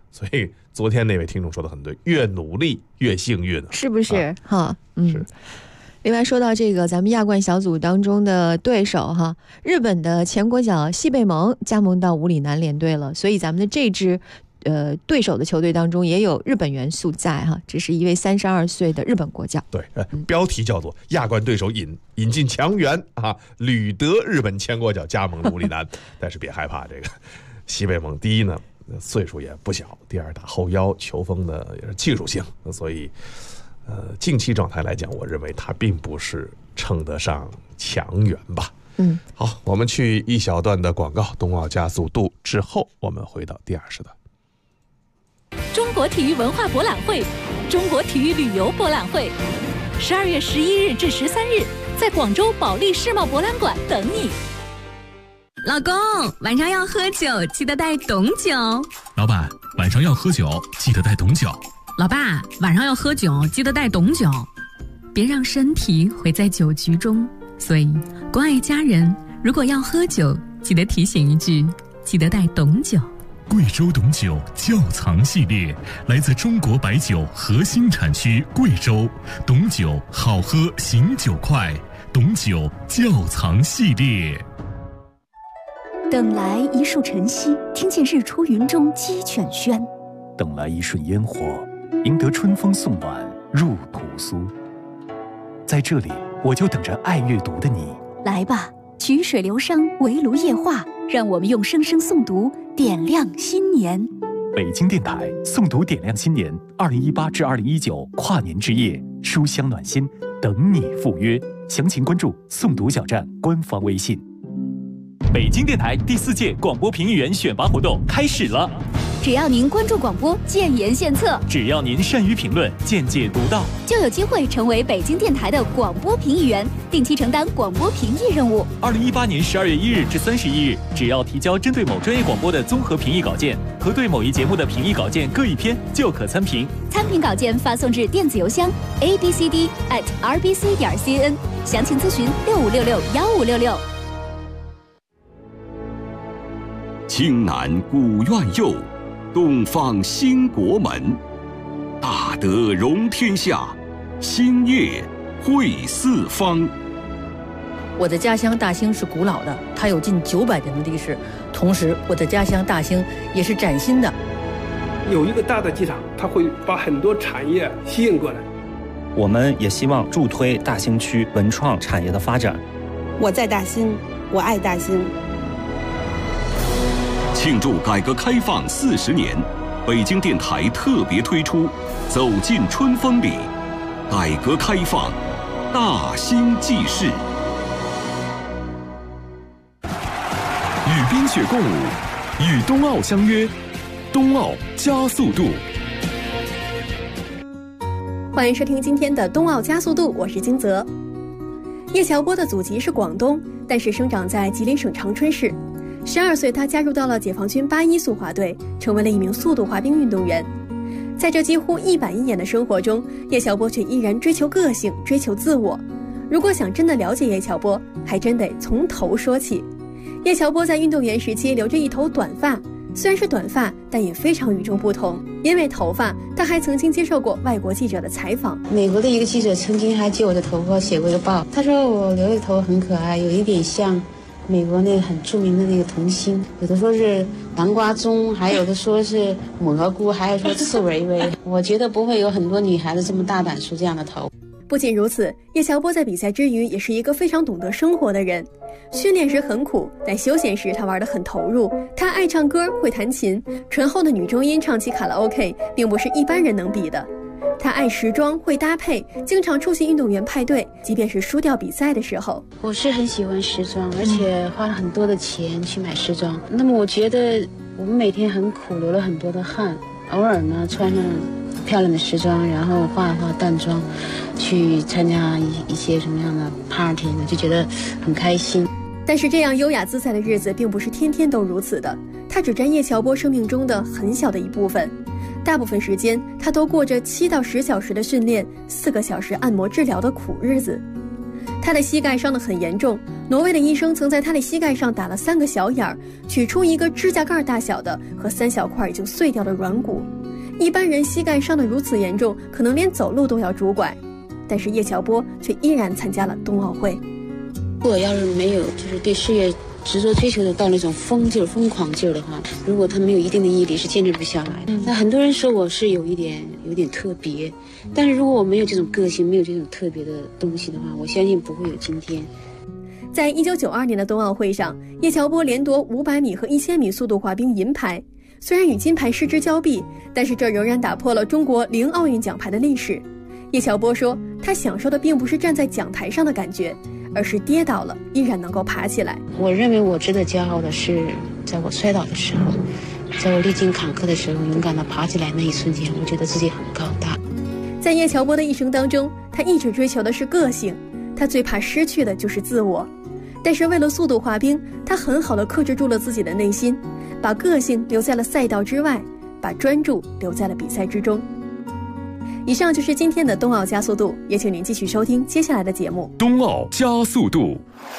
S6: 所以昨天那位听众说的很对，越努力越幸运，
S7: 是不是？哈，是。另外说到这个咱们亚冠小组当中的对手哈，日本的前国脚西贝蒙加盟到五里南联队了，所以咱们的这支对手的球队当中也有日本元素在哈，这是一位32岁的日本国脚。
S6: 对，标题叫做亚冠对手引进强援啊，屡得日本前国脚加盟的五里南。但是别害怕，这个西贝蒙第一呢岁数也不小，第二打后腰，球风呢也是技术性，所以近期状态来讲，我认为他并不是称得上强援吧。好，我们去一小段的广告，冬奥加速度之后，我们回到第二时段。
S15: 中国体育文化博览会、中国体育旅游博览会，12月11日至13日，在广州保利世贸博览馆等你。
S16: 老公，晚上要喝酒，记得带董酒。
S17: 老板，晚上要喝酒，记得带董酒。
S16: 老爸，晚上要喝酒，记得带董酒。别让身体毁在酒局中。所以，关爱家人，如果要喝酒，记得提醒一句，记得带董酒。
S17: 贵州董酒窖藏系列来自中国白酒核心产区贵州，董酒好喝醒酒快，董酒窖藏系列。
S18: 等来一树晨曦，听见日出云中鸡犬喧；
S19: 等来一瞬烟火，赢得春风送暖入屠苏。在这里，我就等着爱阅读的你。
S18: 来吧，曲水流觞，围炉夜话，让我们用声声诵读点亮新年。
S19: 北京电台诵读点亮新年2018至2019跨年之夜，书香暖心，等你赴约。详情关注诵读小站官方微信。北京电台第4届广播评议员选拔活动开始了。
S18: 只要您关注广播，建言献策；
S19: 只要您善于评论，见解独到，
S18: 就有机会成为北京电台的广播评议员，定期承担广播评议任务。
S19: 2018年12月1日至31日，只要提交针对某专业广播的综合评议稿件和对某一节目的评议稿件各1篇，就可参评。
S18: 参评稿件发送至电子邮箱 abcd@rbc.cn， 详情咨询65661566。
S2: 青南古院右，东方兴国门。大德容天下，兴业惠四方。
S20: 我的家乡大兴是古老的，它有近900年的历史。同时，我的家乡大兴也是崭新的。
S21: 有一个大的机场，它会把很多产业吸引过来。
S22: 我们也希望助推大兴区文创产业的发展。
S23: 我在大兴，我爱大兴。
S2: 庆祝改革开放40年，北京电台特别推出《走进春风里》，改革开放大兴纪事。
S24: 与冰雪共舞，与冬奥相约，冬奥加速度。
S25: 欢迎收听今天的冬奥加速度，我是金泽。叶乔波的祖籍是广东，但是生长在吉林省长春市。12岁，他加入到了解放军81速滑队，成为了一名速度滑冰运动员。在这几乎一板一眼的生活中，叶乔波却依然追求个性，追求自我。如果想真的了解叶乔波，还真得从头说起。叶乔波在运动员时期留着一头短发，虽然是短发，但也非常与众不同。因为头发，他还曾经接受过外国记者的采访。
S26: 美国的一个记者曾经还借我的头发写过一个报，他说我留的头很可爱，有一点像美国那个很著名的那个童星，有的说是南瓜棕，还有的说是蘑菇，还有说刺猬猬。我觉得不会有很多女孩子这么大胆梳这样的头。
S25: 不仅如此，叶乔波在比赛之余也是一个非常懂得生活的人。训练时很苦，但休闲时他玩得很投入。他爱唱歌，会弹琴，醇厚的女中音唱起卡拉 OK 并不是一般人能比的。他爱时装，会搭配，经常出席运动员派对，即便是输掉比赛的时候。
S26: 我是很喜欢时装，而且花了很多的钱去买时装。那么我觉得我们每天很苦，流了很多的汗，偶尔呢穿上漂亮的时装，然后化一化淡妆，去参加一些什么样的 party 呢，就觉得很开心。
S25: 但是这样优雅自在的日子并不是天天都如此的，它只占叶乔波生命中的很小的一部分。大部分时间，他都过着7到10小时的训练，4个小时按摩治疗的苦日子。他的膝盖伤得很严重， 挪威的医生曾在他的膝盖上打了3个小眼儿，取出一个指甲盖大小的和3小块已经碎掉的软骨。一般人膝盖伤得如此严重，可能连走路都要拄拐，但是叶乔波却依然参加了冬奥会。
S26: 如果要是没有就是对事业执着追求的到那种疯狂劲儿的话，如果他没有一定的毅力，是坚持不下来的。那很多人说我是有点特别，但是如果我没有这种个性，没有这种特别的东西的话，我相信不会有今天。
S25: 在1992年的冬奥会上，叶乔波连夺500米和1000米速度滑冰银牌。虽然与金牌失之交臂，但是这仍然打破了中国0奥运奖牌的历史。叶乔波说，他享受的并不是站在讲台上的感觉，而是跌倒了依然能够爬起来。
S26: 我认为我值得骄傲的是，在我摔倒的时候，在我历经坎坷的时候，勇敢地爬起来那一瞬间，我觉得自己很高大。
S25: 在叶乔波的一生当中，他一直追求的是个性，他最怕失去的就是自我。但是为了速度滑冰，他很好地克制住了自己的内心，把个性留在了赛道之外，把专注留在了比赛之中。以上就是今天的冬奥加速度，也请您继续收听接下来的节目。
S24: 冬奥加速度。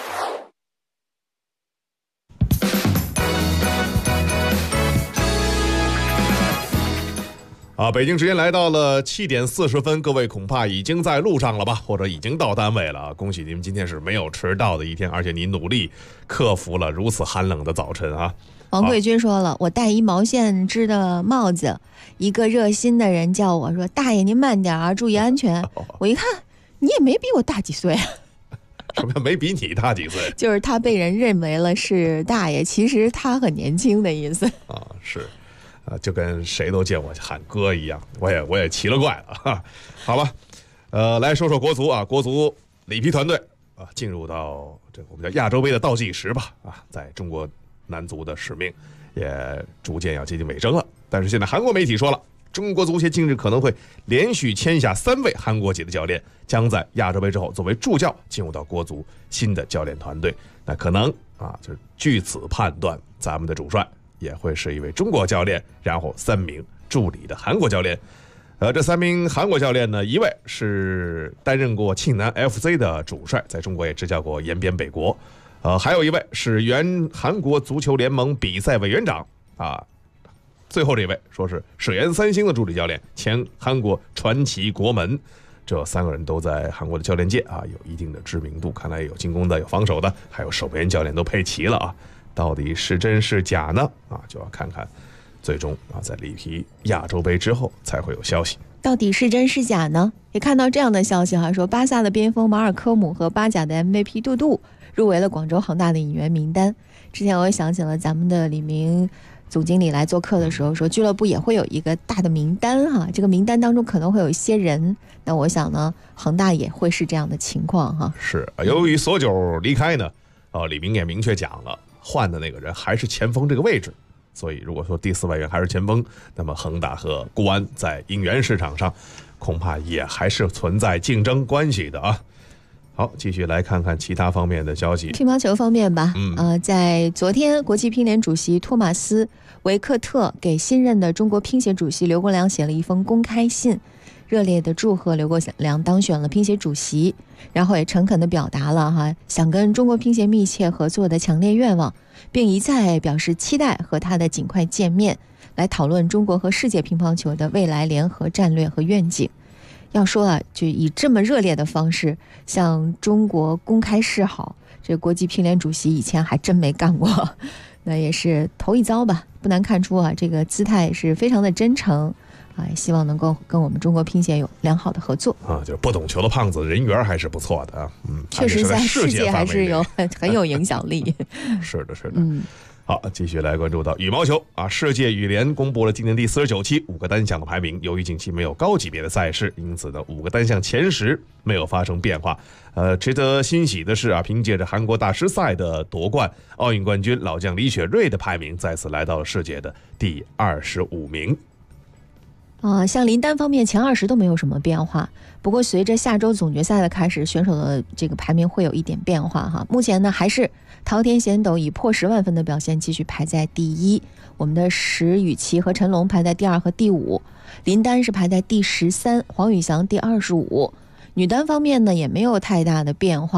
S6: 北京时间来到了7点40分，各位恐怕已经在路上了吧，或者已经到单位了。恭喜你们今天是没有迟到的一天，而且你努力克服了如此寒冷的早晨啊。
S7: 王贵军说了，我戴一毛线织的帽子，一个热心的人叫我说，大爷您慢点啊，注意安全。我一看你也没比我大几岁。
S6: 什么叫没比你大几岁？
S7: 就是他被人认为了是大爷，其实他很年轻的意思
S6: 啊。是就跟谁都见我喊哥一样，我也奇了怪了哈。好了，来说说国足啊，国足里皮团队啊，进入到这个我们叫亚洲杯的倒计时吧啊，在中国男足的使命也逐渐要接近尾声了。但是现在韩国媒体说了，中国足协近日可能会连续签下3位韩国籍的教练，将在亚洲杯之后作为助教进入到国足新的教练团队。那可能啊，就是据此判断，咱们的主帅也会是一位中国教练，然后3名助理的韩国教练。这3名韩国教练呢，一位是担任过庆南 FC 的主帅，在中国也执教过延边北国。还有一位是原韩国足球联盟比赛委员长啊。最后这位说是水原三星的助理教练，前韩国传奇国门。这3个人都在韩国的教练界啊有一定的知名度，看来有进攻的，有防守的，还有守门员教练都配齐了啊。到底是真是假呢？啊，就要看看最终啊，在里皮亚洲杯之后才会有消息。
S7: 到底是真是假呢？也看到这样的消息哈，说巴萨的边锋马尔科姆和巴甲的 MVP 杜杜入围了广州恒大的引援名单。之前我也想起了咱们的李明总经理来做客的时候说，俱乐部也会有一个大的名单哈，这个名单当中可能会有一些人。那我想呢，恒大也会是这样的情况哈。
S6: 是，由于索九离开呢，李明也明确讲了，换的那个人还是前锋这个位置。所以如果说第4外援还是前锋，那么恒大和国安在引援市场上恐怕也还是存在竞争关系的啊。好，继续来看看其他方面的消息。
S7: 乒乓球方面吧，在昨天，国际乒联主席托马斯·维克特给新任的中国乒协主席刘国梁写了一封公开信，热烈的祝贺刘国梁当选了乒协主席，然后也诚恳地表达了想跟中国乒协密切合作的强烈愿望，并一再表示期待和他的尽快见面，来讨论中国和世界乒乓球的未来联合战略和愿景。要说啊，就以这么热烈的方式向中国公开示好，这国际乒联主席以前还真没干过，那也是头一遭吧。不难看出啊，这个姿态是非常的真诚啊，也希望能够跟我们中国乒协有良好的合作啊。
S6: 就是不懂球的胖子人缘还是不错的啊，
S7: 确实在世界还是有很有影响力。
S6: 是的，是的。好，继续来关注到羽毛球啊，世界羽联公布了今年第49期5个单项的排名。由于近期没有高级别的赛事，因此呢，5个单项前10没有发生变化。值得欣喜的是啊，凭借着韩国大师赛的夺冠，奥运冠军老将李雪芮的排名再次来到了世界的第25名。
S7: 像林丹方面前20都没有什么变化，不过随着下周总决赛的开始，选手的这个排名会有一点变化哈。目前呢，还是桃田贤斗以破10万分的表现继续排在第1，我们的石宇奇和陈龙排在第2和第5，林丹是排在第13，黄宇翔第25。女单方面呢也没有太大的变化，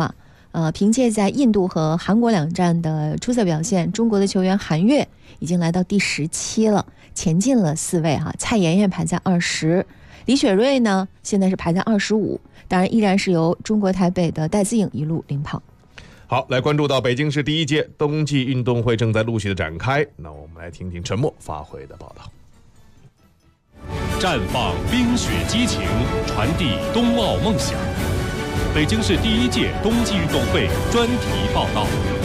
S7: 凭借在印度和韩国2站的出色表现，中国的球员韩悦已经来到第17了，前进了4位哈。蔡妍妍排在20，李雪芮呢现在是排在25，当然依然是由中国台北的戴资颖一路领跑。
S6: 好，来关注到北京市第1届冬季运动会正在陆续的展开，那我们来听听陈默发回的报道。
S17: 绽放冰雪激情，传递冬奥梦想。北京市第1届冬季运动会专题报道。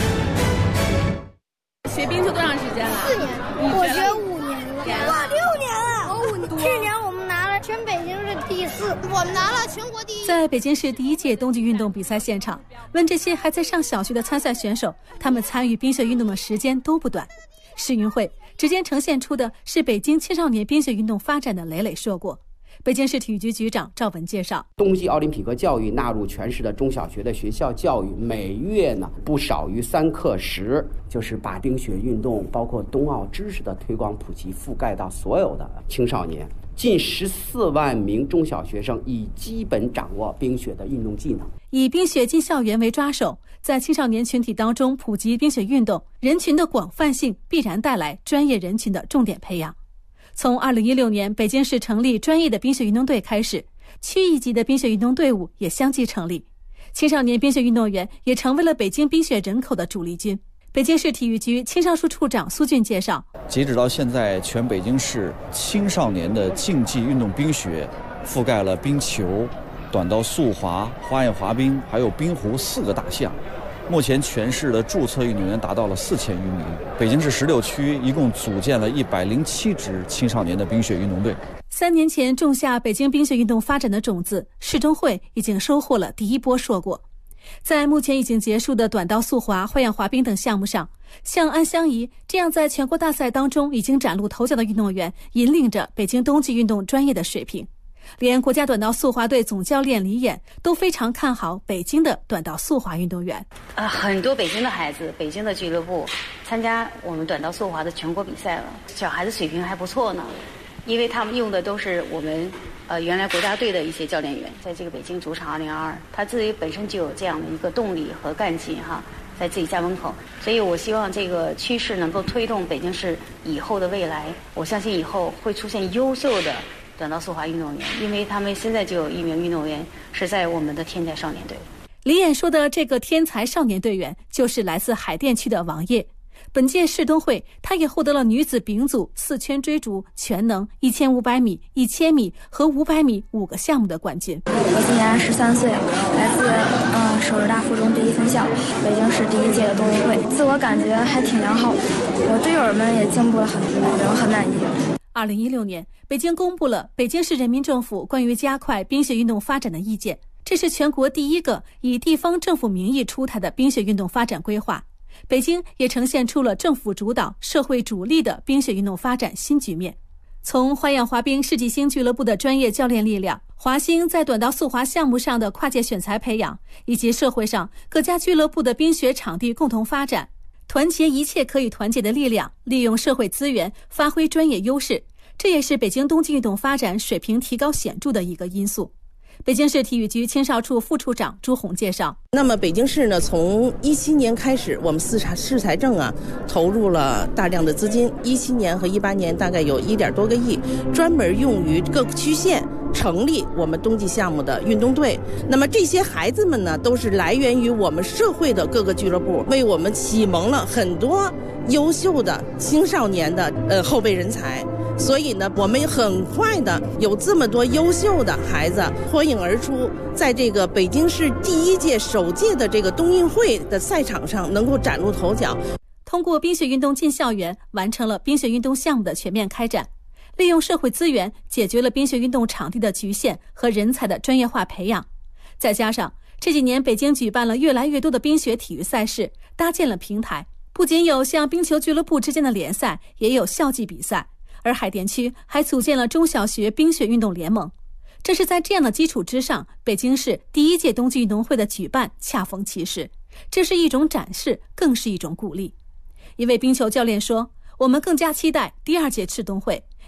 S1: 学冰球多长时间了？4年，
S3: 我学5年了，我6年了，我5年。去年我们拿了全北京市第4，我们拿了全国第1。
S15: 在北京市第1届冬季运动比赛现场，问这些还在上小学的参赛选手，他们参与冰雪运动的时间都不短。世运会直接呈现出的是北京青少年冰雪运动发展的累累硕果。北京市体育局局长赵文介绍，
S4: 冬季奥林匹克教育纳入全市的中小学的学校教育，每月呢不少于3课时，就是把冰雪运动包括冬奥知识的推广普及覆盖到所有的青少年。近14万名中小学生已基本掌握冰雪的运动技能。
S15: 以冰雪进校园为抓手，在青少年群体当中普及冰雪运动，人群的广泛性必然带来专业人群的重点培养。从2016年北京市成立专业的冰雪运动队开始，区一级的冰雪运动队伍也相继成立，青少年冰雪运动员也成为了北京冰雪人口的主力军。北京市体育局青少处处长苏俊介绍，
S5: 截止到现在，全北京市青少年的竞技运动冰雪覆盖了冰球、短道速滑、花样滑冰还有冰壶4个大项。目前全市的注册运动员达到了4000余名。北京市16区一共组建了107支青少年的冰雪运动队。
S15: 3年前种下北京冰雪运动发展的种子，世冬会已经收获了第1波硕果。在目前已经结束的短道速滑、花样滑冰等项目上，像安香怡这样在全国大赛当中已经崭露头角的运动员，引领着北京冬季运动专业的水平。连国家短道速滑队总教练李演都非常看好北京的短道速滑运动员。
S8: 很多北京的孩子，北京的俱乐部参加我们短道速滑的全国比赛了，小孩子水平还不错呢。因为他们用的都是我们原来国家队的一些教练员，在这个北京主场202，他自己本身就有这样的一个动力和干劲哈，在自己家门口。所以我希望这个趋势能够推动北京市以后的未来。我相信以后会出现优秀的短道速滑运动员，因为他们现在就有1名运动员是在我们的天才少年队。
S15: 李演说的这个天才少年队员就是来自海淀区的王烨。本届世冬会，他也获得了女子丙组4圈追逐、全能、1500米、1000米和500米5个项目的冠军。
S10: 我今年13岁，来自首师大附中第1分校，北京市第1届的冬运会，自我感觉还挺良好的，我队友们也进步了很多，我很满意。
S15: 2016年，北京公布了北京市人民政府关于加快冰雪运动发展的意见，这是全国第1个以地方政府名义出台的冰雪运动发展规划。北京也呈现出了政府主导、社会主力的冰雪运动发展新局面。从花样滑冰世纪星俱乐部的专业教练力量，华星在短道速滑项目上的跨界选材培养，以及社会上各家俱乐部的冰雪场地共同发展，团结一切可以团结的力量，利用社会资源，发挥专业优势，这也是北京冬季运动发展水平提高显著的一个因素。北京市体育局青少处副处长朱红介绍，
S27: 那么北京市呢，从17年开始，我们市财政投入了大量的资金，17年和18年大概有1点多个亿，专门用于各个区县成立我们冬季项目的运动队。那么这些孩子们呢，都是来源于我们社会的各个俱乐部，为我们启蒙了很多优秀的青少年的后备人才。所以呢，我们很快的有这么多优秀的孩子脱颖而出，在这个北京市第1届首届的这个冬运会的赛场上能够崭露头角。
S15: 通过冰雪运动进校园，完成了冰雪运动项目的全面开展，利用社会资源解决了冰雪运动场地的局限和人才的专业化培养。再加上这几年北京举办了越来越多的冰雪体育赛事，搭建了平台，不仅有像冰球俱乐部之间的联赛，也有校际比赛。而海淀区还组建了中小学冰雪运动联盟。这是在这样的基础之上，北京市第1届冬季运动会的举办恰逢其时，这是一种展示，更是一种鼓励。一位冰球教练说，我们更加期待第2届世冬会，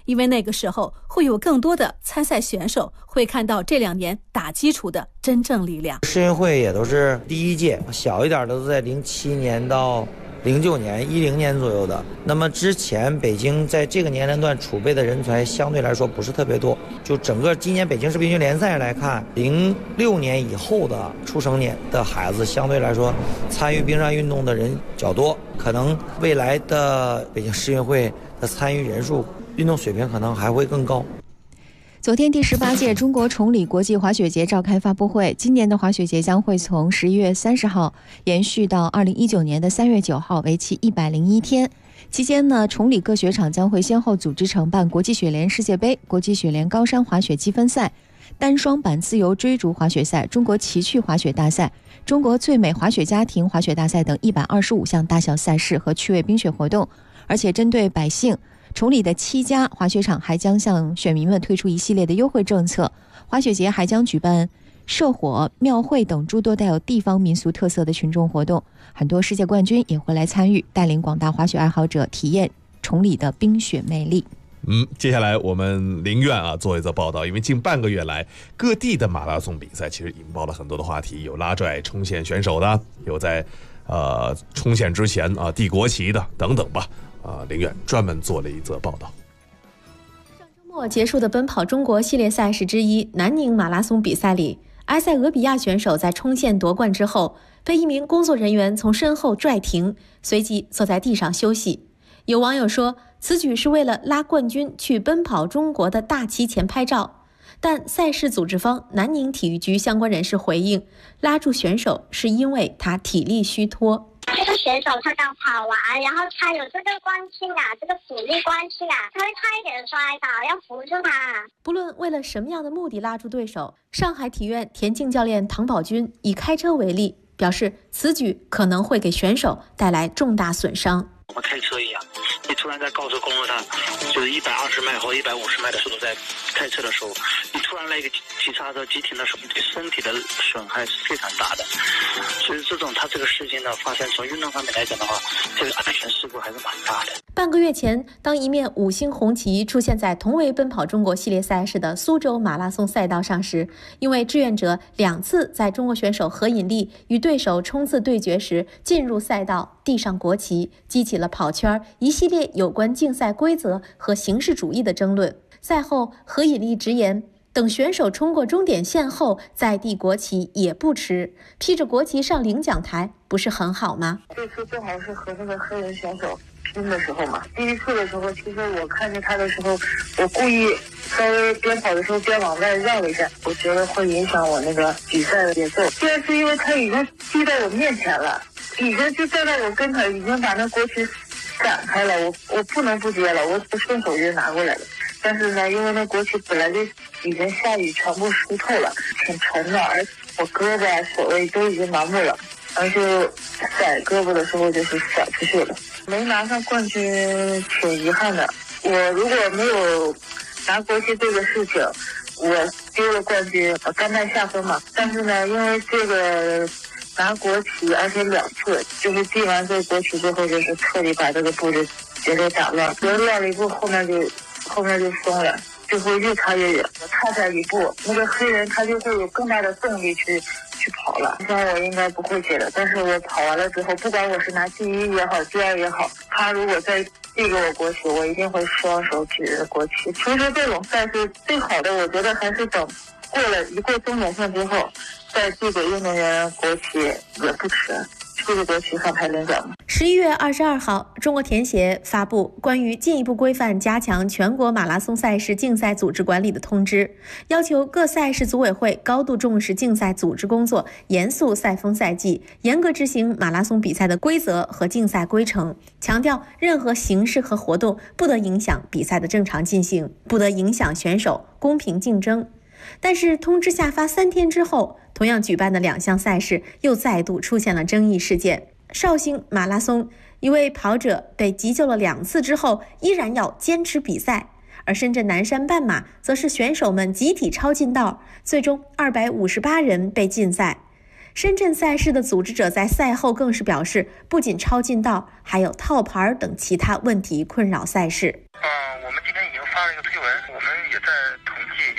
S15: 因为那个时候会有更多的参赛选手会看到这2年打基础的真正力量。
S9: 世运会也都是第1届，小一点的都在07年到09年、10年左右的。那么之前北京在这个年龄段储备的人才相对来说不是特别多。就整个今年北京市冰雪联赛来看，06年以后的出生年的孩子相对来说参与冰上运动的人较多，可能未来的北京世运会的参与人数、运动水平可能还会更高。
S7: 昨天第18届中国崇礼国际滑雪节召开发布会，今年的滑雪节将会从11月30号延续到2019年的3月9号，为期101天。期间呢，崇礼各雪场将会先后组织承办国际雪联世界杯、国际雪联高山滑雪积分赛、单双板自由追逐滑雪赛、中国奇趣滑雪大赛、中国最美滑雪家庭滑雪大赛等125项大小赛事和趣味冰雪活动。而且针对百姓，崇礼的7家滑雪场还将向选民们推出一系列的优惠政策。滑雪节还将举办社火、庙会等诸多带有地方民俗特色的群众活动，很多世界冠军也会来参与，带领广大滑雪爱好者体验崇礼的冰雪魅力。
S6: 接下来我们林苑做一则报道，因为近半个月来，各地的马拉松比赛其实引爆了很多的话题，有拉拽冲线选手的，有在冲线之前递国旗的等等吧。林苑专门做了一则报道。
S25: 上周末结束的奔跑中国系列赛事之一南宁马拉松比赛里，埃塞俄比亚选手在冲线夺冠之后，被一名工作人员从身后拽停，随即坐在地上休息。有网友说，此举是为了拉冠军去奔跑中国的大旗前拍照，但赛事组织方南宁体育局相关人士回应，拉住选手是因为他体力虚脱。
S11: 这个选手他刚跑完，然后他有这个惯性这个阻力惯性他会差一点摔倒，要扶住他。
S25: 不论为了什么样的目的拉住对手，上海体院田径教练唐宝军以开车为例，表示此举可能会给选手带来重大损伤。
S12: 我们开车一样，你突然在高速公路上，就是120迈或150迈的速度在开车的时候，你突然来一个急刹车、急停的时候，对身体的损害是非常大的。所以它这个事情的发生，从运动方面来讲的话，这个安全事故还是蛮大的。
S25: 半个月前，当一面5星红旗出现在同为奔跑中国系列赛事的苏州马拉松赛道上时，因为志愿者2次在中国选手何引力与对手冲刺对决时进入赛道递上国旗，激起了跑圈一系列有关竞赛规则和形式主义的争论。赛后，何引力直言，等选手冲过终点线后再递国旗也不迟，披着国旗上领奖台不是很好吗？
S13: 这次正好是和那个黑人选手拼的时候嘛。第一次的时候，其实我看见他的时候，我故意稍微边跑的时候边往外绕了一下，我觉得会影响我那个比赛的节奏。第二次因为他已经递到我面前了，已经就站在我跟前，已经把那国旗展开了，我不能不接了，我顺手就拿过来了。但是呢，因为那国旗本来就已经下雨全部湿透了，挺沉的，而我胳膊手位都已经麻木了，然后就甩胳膊的时候就是甩出去了，没拿上冠军挺遗憾的。我如果没有拿国旗这个事情，我丢了冠军，甘拜下风嘛。但是呢，因为这个拿国旗，而且2次，就是递完这个国旗之后，就是彻底把这个布置节奏打乱，我练了一步，后面就松了，就会越差越远。我差点一步，那个黑人他就会有更大的动力去跑了。像我应该不会接的，但是我跑完了之后，不管我是拿第1也好，第2也好，他如果再递给我国旗，我一定会双手举着国旗。其实这种赛事最好的，我觉得还是等过终点线之后，再递给运动员国旗也不迟。这个国旗上台领奖。
S25: 11月22号，中国田协发布关于进一步规范加强全国马拉松赛事竞赛组织管理的通知，要求各赛事组委会高度重视竞赛组织工作，严肃赛风赛纪，严格执行马拉松比赛的规则和竞赛规程，强调任何形式和活动不得影响比赛的正常进行，不得影响选手公平竞争。但是通知下发3天之后，同样举办的2项赛事又再度出现了争议事件。绍兴马拉松，一位跑者被急救了2次之后，依然要坚持比赛；而深圳南山半马，则是选手们集体超进道，最终258人被禁赛。深圳赛事的组织者在赛后更是表示，不仅超进道，还有套牌等其他问题困扰赛事。
S12: 我们今天已经发了一个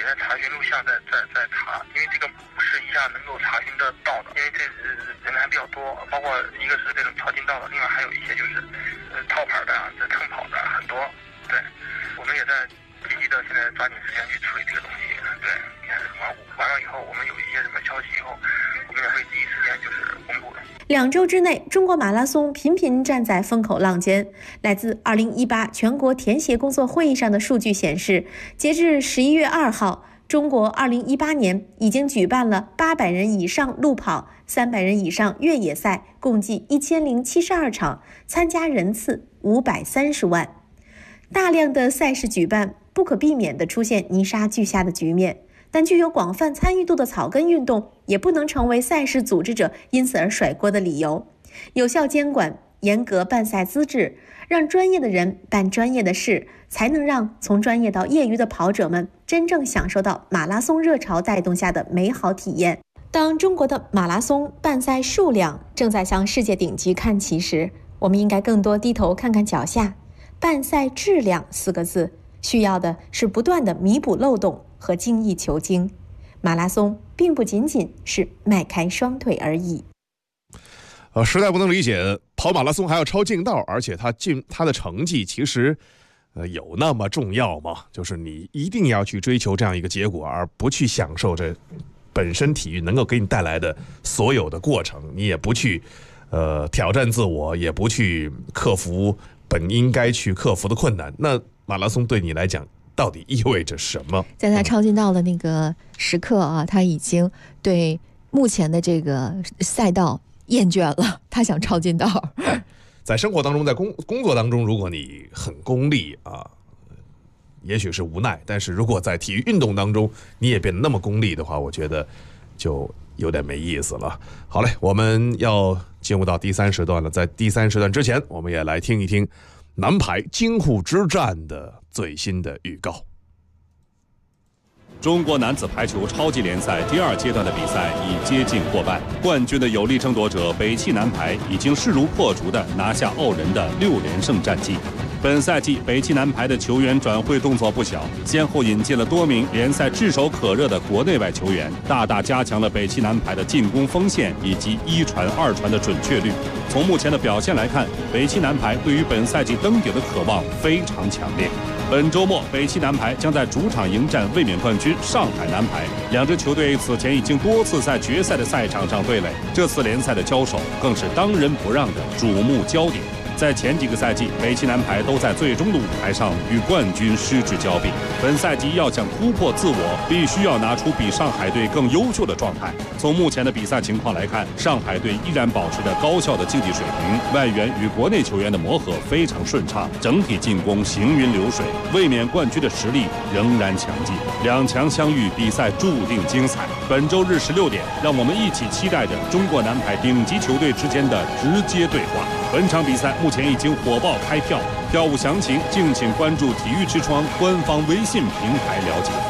S12: 在查询录像，在查，因为这个不是一下能够查询得到的，因为这人还比较多，包括一个是这种抄近道的，另外还有一些就是套牌的、这蹭跑的很多。对，我们也在积极的现在抓紧时间去处理这个东西。对，完了以后，我们有一些什么消息以后，我们也会第一时间就是公布的。
S25: 2周之内，中国马拉松频频站在风口浪尖。来自2018全国田协工作会议上的数据显示，截至11月2号，中国2018年已经举办了800人以上路跑、300人以上越野赛，共计1072场，参加人次530万。大量的赛事举办，不可避免地出现泥沙俱下的局面。但具有广泛参与度的草根运动也不能成为赛事组织者因此而甩锅的理由。有效监管、严格办赛资质，让专业的人办专业的事，才能让从专业到业余的跑者们真正享受到马拉松热潮带动下的美好体验。当中国的马拉松办赛数量正在向世界顶级看齐时，我们应该更多低头看看脚下。办赛质量4个字，需要的是不断的弥补漏洞和精益求精。马拉松并不仅仅是迈开双腿而已。
S6: 实在不能理解，跑马拉松还要抄近道，而且他的成绩其实有那么重要吗？就是你一定要去追求这样一个结果，而不去享受这本身体育能够给你带来的所有的过程，你也不去挑战自我，也不去克服本应该去克服的困难。那马拉松对你来讲到底意味着什么？
S7: 在他抄近道的那个时刻啊，他已经对目前的这个赛道厌倦了，他想抄近道。
S6: 在生活当中，在工作当中，如果你很功利啊，也许是无奈，但是如果在体育运动当中你也变得那么功利的话，我觉得就有点没意思了。好嘞，我们要进入到第3时段了。在第3时段之前，我们也来听一听男排京沪之战的最新的预告。
S14: 中国男子排球超级联赛第2阶段的比赛已接近过半，冠军的有力争夺者北汽男排已经势如破竹地拿下澳人的6连胜战绩。本赛季北汽男排的球员转会动作不小，先后引进了多名联赛炙手可热的国内外球员，大大加强了北汽男排的进攻锋线以及1传2传的准确率。从目前的表现来看，北汽男排对于本赛季登顶的渴望非常强烈。本周末，北汽男排将在主场迎战卫冕冠军上海男排，两支球队此前已经多次在决赛的赛场上对垒，这次联赛的交手更是当仁不让的瞩目焦点。在前几个赛季，北汽男排都在最终的舞台上与冠军失之交臂。本赛季要想突破自我，必须要拿出比上海队更优秀的状态。从目前的比赛情况来看，上海队依然保持着高效的竞技水平，外援与国内球员的磨合非常顺畅，整体进攻行云流水。卫冕冠军的实力仍然强劲，两强相遇，比赛注定精彩。本周日16点，让我们一起期待着中国男排顶级球队之间的直接对话。本场比赛目前已经火爆开票，票务详情敬请关注体育之窗官方微信平台了解。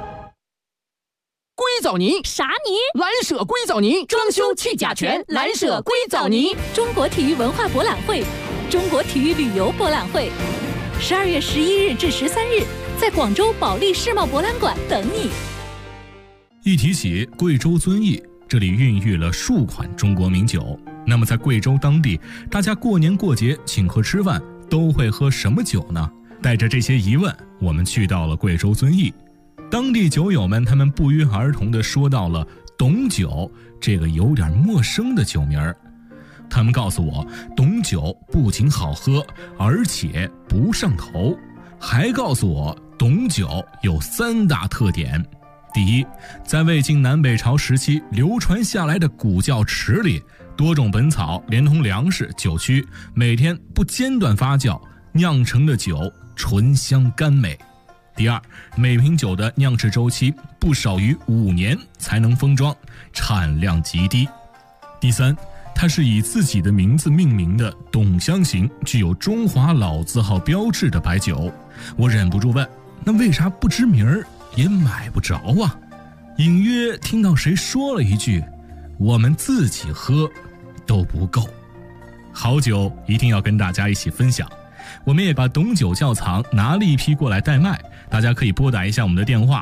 S16: 硅藻泥啥泥？蓝舍硅藻泥，装修去甲醛，蓝舍硅藻泥。
S15: 中国体育文化博览会、中国体育旅游博览会，12月11日至13日，在广州保利世贸博览馆等你。
S17: 一提起贵州遵义，这里孕育了数款中国名酒。那么在贵州当地，大家过年过节请客吃饭都会喝什么酒呢？带着这些疑问，我们去到了贵州遵义。当地酒友们他们不约而同地说到了董酒这个有点陌生的酒名儿。他们告诉我，董酒不仅好喝，而且不上头，还告诉我董酒有3大特点。第一，在魏晋南北朝时期流传下来的古窖池里，多种本草连同粮食、酒曲，每天不间断发酵，酿成的酒醇香甘美。第二，每瓶酒的酿制周期不少于5年才能封装，产量极低。第三，它是以自己的名字命名的董香型，具有中华老字号标志的白酒。我忍不住问，那为啥不知名儿也买不着啊？隐约听到谁说了一句，我们自己喝都不够。好酒一定要跟大家一起分享， 我们也把董九窖藏拿了一批过来代卖，大家可以拨打一下我们的电话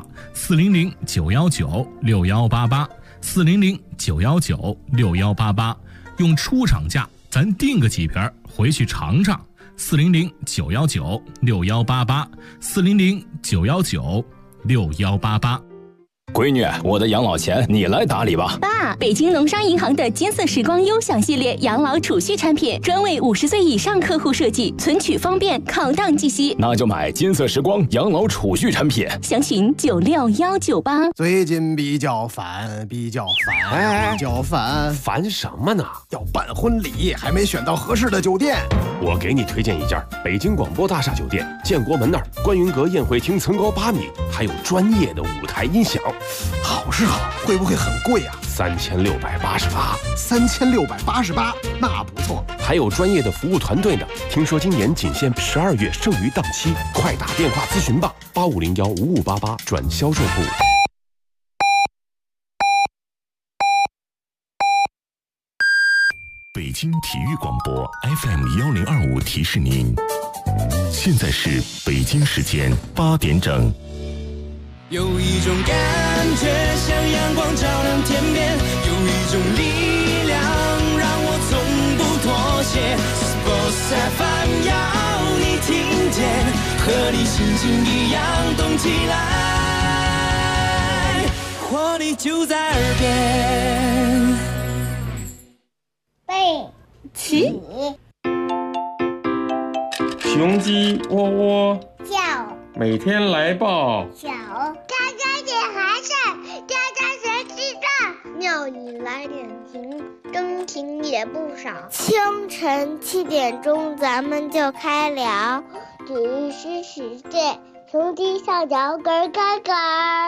S17: 400-919-6188，400-919-6188，用出厂价咱订个几瓶回去尝尝。400-919-6188，400-919-6188。
S2: 闺女，我的养老钱你来打理吧。
S18: 爸，北京农商银行的金色时光优享系列养老储蓄产品，专为50岁以上客户设计，存取方便，考档即息。
S2: 那就买金色时光养老储蓄产品，
S18: 详询96198。
S19: 最近比较烦，
S20: 烦什么呢？
S19: 要办婚礼，还没选到合适的酒店。
S20: 我给你推荐一家北京广播大厦酒店，建国门那儿观云阁宴会厅层高8米，还有专业的舞台音响。
S19: 好是好，会不会很贵啊
S20: ？3688，
S19: 那不错。
S20: 还有专业的服务团队呢。听说今年仅限12月剩余档期，快打电话咨询吧，85015588转销售部。
S24: 北京体育广播 FM1025提示您，现在是北京时间8点整。
S21: 有一种感觉像阳光照亮天边，有一种力量让我从不妥协。Sports FM 要你听见，和你心情一样动起来，活力就在耳边。
S3: 背
S22: 起，雄鸡窝窝
S3: 叫，
S22: 每天来报
S3: 小，家家点寒碜，家家学鸡蛋，庙里来点情，真情也不少。清晨7点钟，咱们就开聊，只是世界，雄鸡上脚咯咯咯。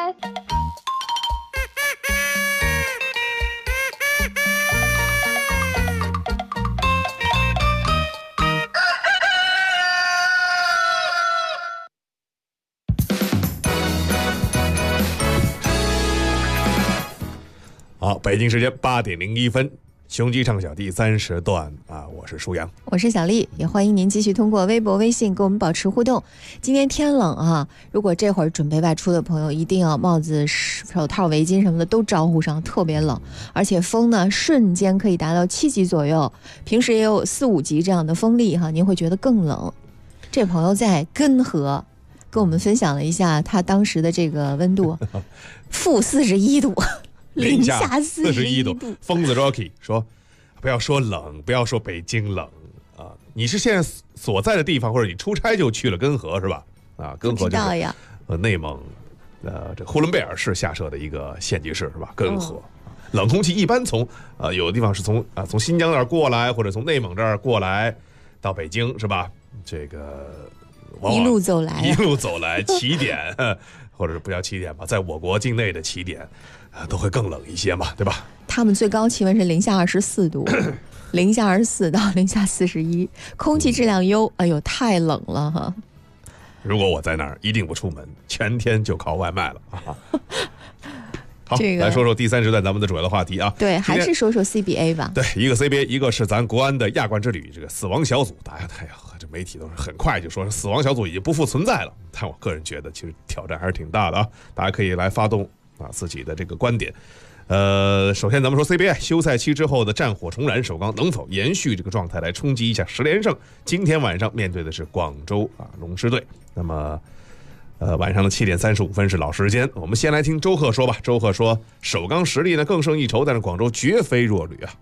S6: 好，北京时间8点01分，雄鸡唱小第30段啊，我是舒阳，
S7: 我是小丽，也欢迎您继续通过微博、微信跟我们保持互动。今天天冷啊，如果这会儿准备外出的朋友，一定要帽子、手套、围巾什么的都招呼上，特别冷，而且风呢瞬间可以达到7级左右，平时也有4、5级这样的风力哈，您会觉得更冷。这朋友在根河跟我们分享了一下他当时的这个温度，负41度。零下41度，
S6: 疯子 Rocky 说：“不要说冷，不要说北京冷啊！你是现在所在的地方，或者你出差就去了根河是吧？啊，根河就是内蒙这呼伦贝尔市下设的一个县级市是吧？根河，冷空气一般从有的地方是从新疆那儿过来，或者从内蒙这儿过来到北京是吧？这个
S7: 一路走
S6: 来起点，或者是不叫起点吧，在我国境内的起点。”都会更冷一些嘛，对吧？
S7: 他们最高气温是零下24度，零下24到零下41，空气质量优。哎呦，太冷了哈！
S6: 如果我在那儿，一定不出门，全天就靠外卖了啊！好，来说说第3时段咱们的主要的话题啊。
S7: 对，还是说说 CBA 吧。
S6: 对，一个 CBA， 一个是咱国安的亚冠之旅这个死亡小组。大家哎呀，这媒体都是很快就说死亡小组已经不复存在了，但我个人觉得其实挑战还是挺大的啊！大家可以来发动自己的这个观点。首先咱们说 CBA 休赛期之后的战火重燃，首钢能否延续这个状态来冲击一下10连胜？今天晚上面对的是广州龙狮队。那么晚上的7点35分是老时间，我们先来听周贺说吧。周贺说，首钢实力呢更胜一筹，但是广州绝非弱旅啊。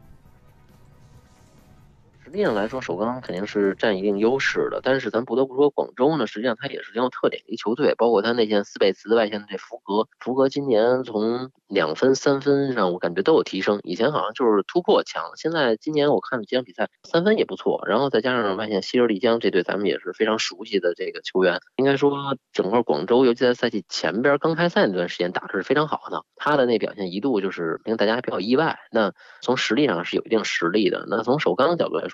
S23: 实际上来说，首钢肯定是占一定优势的，但是咱不得不说，广州呢，实际上它也是挺有特点的一球队，包括它内线斯贝茨外线的这福格今年从2分、3分上我感觉都有提升，以前好像就是突破强，现在今年我看几场比赛3分也不错，然后再加上外线希尔丽江这队咱们也是非常熟悉的这个球员，应该说整个广州尤其在赛季前边刚开赛那段时间打的是非常好的，他的那表现一度就是令大家比较意外，那从实力上是有一定实力的，那从首钢的角度来说，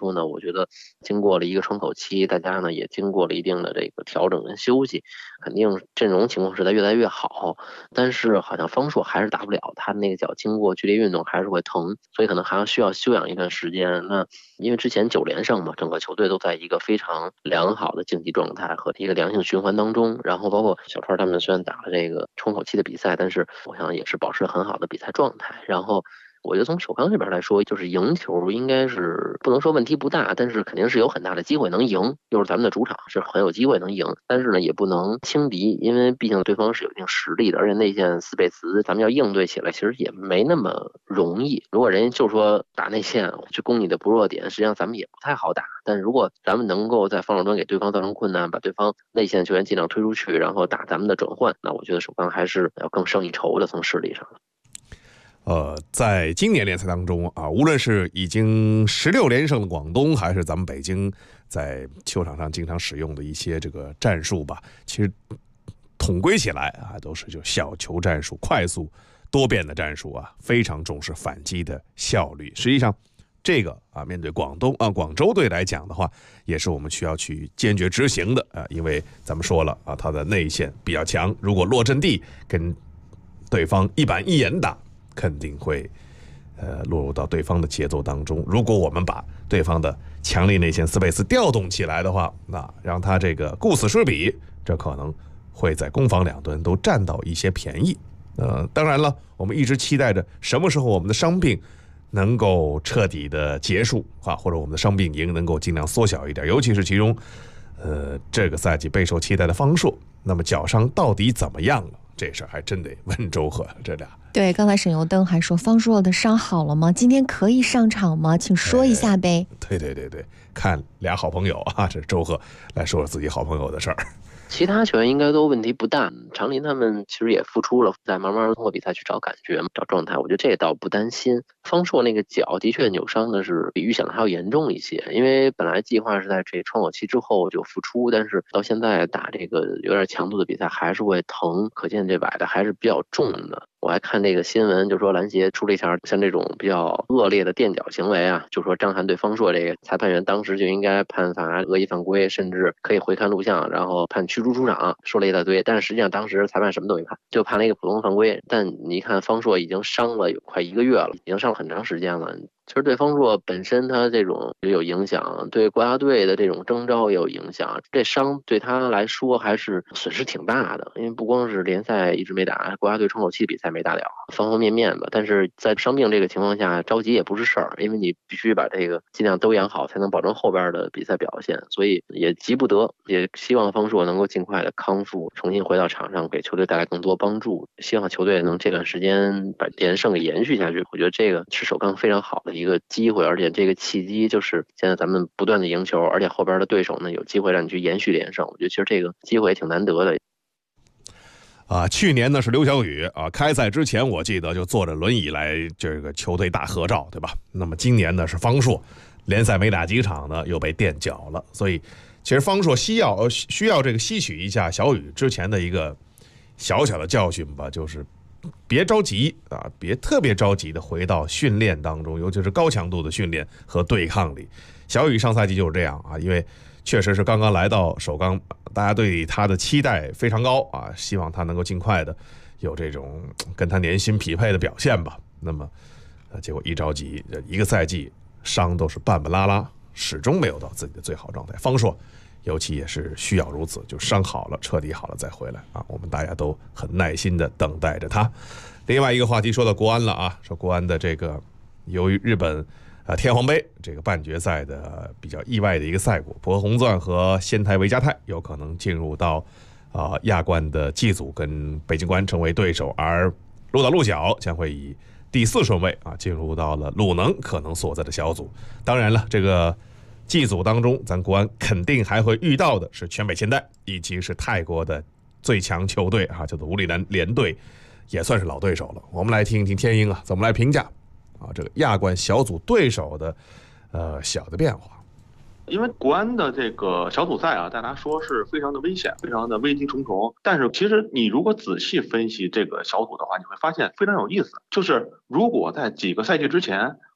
S23: 说呢，我觉得经过了一个窗口期，大家呢也经过了一定的这个调整跟休息，肯定阵容情况是在越来越好。但是好像方硕还是打不了，他那个脚经过剧烈运动还是会疼，所以可能还需要休养一段时间。那因为之前9连胜嘛，整个球队都在一个非常良好的竞技状态和一个良性循环当中。然后包括小川他们虽然打了这个窗口期的比赛，但是我想也是保持很好的比赛状态。然后我觉得从首钢这边来说，就是赢球应该是不能说问题不大，但是肯定是有很大的机会能赢，又是咱们的主场，是很有机会能赢。但是呢，也不能轻敌，因为毕竟对方是有一定实力的，而且内线斯贝茨咱们要应对起来，其实也没那么容易。如果人家就说打内线去攻你的不弱点，实际上咱们也不太好打。但如果咱们能够在防守端给对方造成困难，把对方内线球员尽量推出去，然后打咱们的转换，那我觉得首钢还是要更胜一筹的，从实力上。
S6: 在今年联赛当中啊，无论是已经16连胜的广东，还是咱们北京在球场上经常使用的一些这个战术吧，其实统归起来啊，都是就小球战术、快速多变的战术啊，非常重视反击的效率。实际上，这个啊，面对广州队来讲的话，也是我们需要去坚决执行的啊，因为咱们说了啊，他的内线比较强，如果落阵地跟对方一板一眼打，肯定会落入到对方的节奏当中。如果我们把对方的强力内线斯贝茨调动起来的话，那让他这个顾此失彼，这可能会在攻防两端都占到一些便宜。当然了，我们一直期待着什么时候我们的伤病能够彻底的结束啊，或者我们的伤病营能够尽量缩小一点，尤其是其中这个赛季备受期待的方硕，那么脚伤到底怎么样了？这事儿还真得问周贺这俩。
S7: 对，刚才沈油灯还说方硕的伤好了吗？今天可以上场吗？请说一下呗。
S6: 对，看俩好朋友啊，这是周贺来说说自己好朋友的事儿。
S23: 其他球员应该都问题不大，常林他们其实也付出了，在慢慢通过比赛去找感觉、找状态，我觉得这也倒不担心。方硕那个脚的确扭伤的是比预想的还要严重一些，因为本来计划是在这窗口期之后就复出，但是到现在打这个有点强度的比赛还是会疼，可见这崴的还是比较重的。我还看这个新闻，就说篮协出了一条，像这种比较恶劣的垫脚行为啊，就说张涵对方硕这个裁判员当时就应该判罚恶意犯规，甚至可以回看录像，然后判驱逐出场，说了一大堆。但是实际上当时裁判什么都没判，就判了一个普通犯规。但你一看方硕已经伤了有快1个月了，已经伤了很长时间了。其实对方硕本身他这种也有影响，对国家队的这种征召也有影响，这伤对他来说还是损失挺大的。因为不光是联赛一直没打，国家队窗口期比赛没打了，方方面面吧。但是在伤病这个情况下着急也不是事儿，因为你必须把这个尽量都养好，才能保证后边的比赛表现，所以也急不得，也希望方硕能够尽快的康复，重新回到场上，给球队带来更多帮助。希望球队能这段时间把连胜给延续下去，我觉得这个是首钢非常好的一个机会，而且这个契机就是现在咱们不断的赢球，而且后边的对手呢有机会让你去延续连胜，我觉得其实这个机会也挺难得的。
S6: 去年呢是刘晓宇啊，开赛之前我记得就坐着轮椅来这个球队大合照，对吧？那么今年呢是方硕，联赛没打几场呢又被垫脚了，所以其实方硕需要这个吸取一下小宇之前的一个小小的教训吧，就是别着急啊，别特别着急的回到训练当中，尤其是高强度的训练和对抗里。小宇上赛季就是这样啊，因为确实是刚刚来到首钢，大家对他的期待非常高啊，希望他能够尽快的有这种跟他年薪匹配的表现吧。那么结果一着急，一个赛季伤都是半半拉拉，始终没有到自己的最好状态。方硕尤其也是需要如此，就伤好了彻底好了再回来啊，我们大家都很耐心的等待着他。另外一个话题说到国安了啊，说国安的这个由于日本天皇杯这个半决赛的比较意外的一个赛果，博红钻和仙台维加泰有可能进入到亚冠的 G 组，跟北京国安成为对手，而鹿岛鹿角将会以第4顺位啊进入到了鲁能可能所在的小组。当然了，这个G 组当中，咱国安肯定还会遇到的是全北现代，以及是泰国的最强球队啊，叫做武里南联队，也算是老对手了。我们来听一听天鹰啊怎么来评价啊这个亚冠小组对手的小的变化。
S1: 因为国安的这个小组赛啊，大家说是非常的危险，非常的危机重重。但是其实你如果仔细分析这个小组的话，你会发现非常有意思。就是如果在几个赛季之前，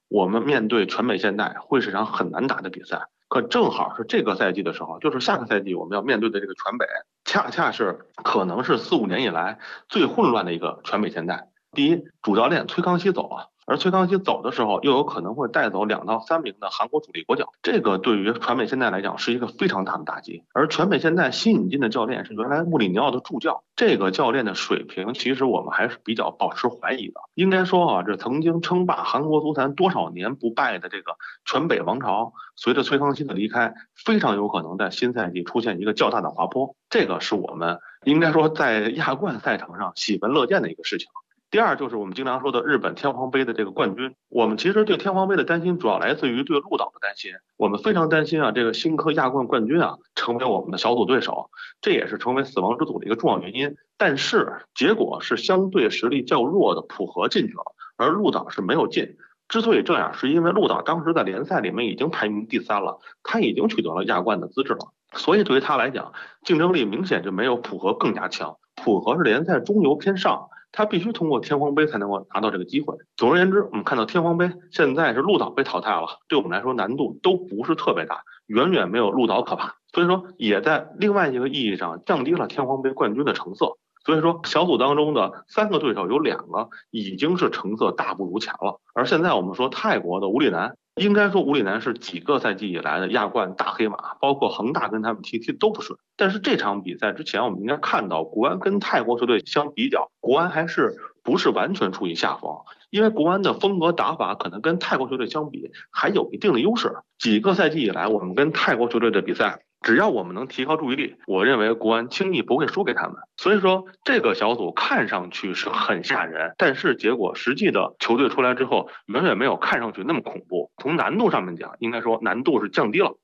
S1: 我们面对全北现代会是场很难打的比赛。可正好是这个赛季的时候，就是下个赛季我们要面对的这个全北，恰恰是可能是4、5年以来最混乱的一个全北现代。第一，主教练崔康熙走了，而崔康熙走的时候又有可能会带走2到3名的韩国主力国脚，这个对于全北现代来讲是一个非常大的打击。而全北现代新引进的教练是原来穆里尼奥的助教，这个教练的水平其实我们还是比较保持怀疑的。应该说啊，这曾经称霸韩国足坛多少年不败的这个全北王朝，随着崔康熙的离开，非常有可能在新赛季出现一个较大的滑坡，这个是我们应该说在亚冠赛场上喜闻乐见的一个事情。第二就是我们经常说的日本天皇杯的这个冠军，我们其实对天皇杯的担心主要来自于对鹿岛的担心，我们非常担心啊，这个新科亚冠冠军啊成为我们的小组对手，这也是成为死亡之组的一个重要原因。但是结果是相对实力较弱的浦和进去了，而鹿岛是没有进。之所以这样，是因为鹿岛当时在联赛里面已经排名第3了，他已经取得了亚冠的资质了，所以对于他来讲，竞争力明显就没有浦和更加强。浦和是联赛中游偏上，他必须通过天皇杯才能够拿到这个机会。总而言之，我们看到天皇杯现在是鹿岛被淘汰了，对我们来说难度都不是特别大，远远没有鹿岛可怕，所以说也在另外一个意义上降低了天皇杯冠军的成色。所以说小组当中的3个对手有2个已经是成色大不如前了。而现在我们说泰国的武里南，应该说武里南是几个赛季以来的亚冠大黑马，包括恒大跟他们踢都不顺。但是这场比赛之前我们应该看到，国安跟泰国球队相比较，国安还是不是完全处于下风，因为国安的风格打法可能跟泰国球队相比还有一定的优势。几个赛季以来我们跟泰国球队的比赛，只要我们能提高注意力，我认为国安轻易不会输给他们。所以说这个小组看上去是很吓人，但是结果实际的球队出来之后，远远没有看上去那么恐怖。从难度上面讲，应该说难度是降低了。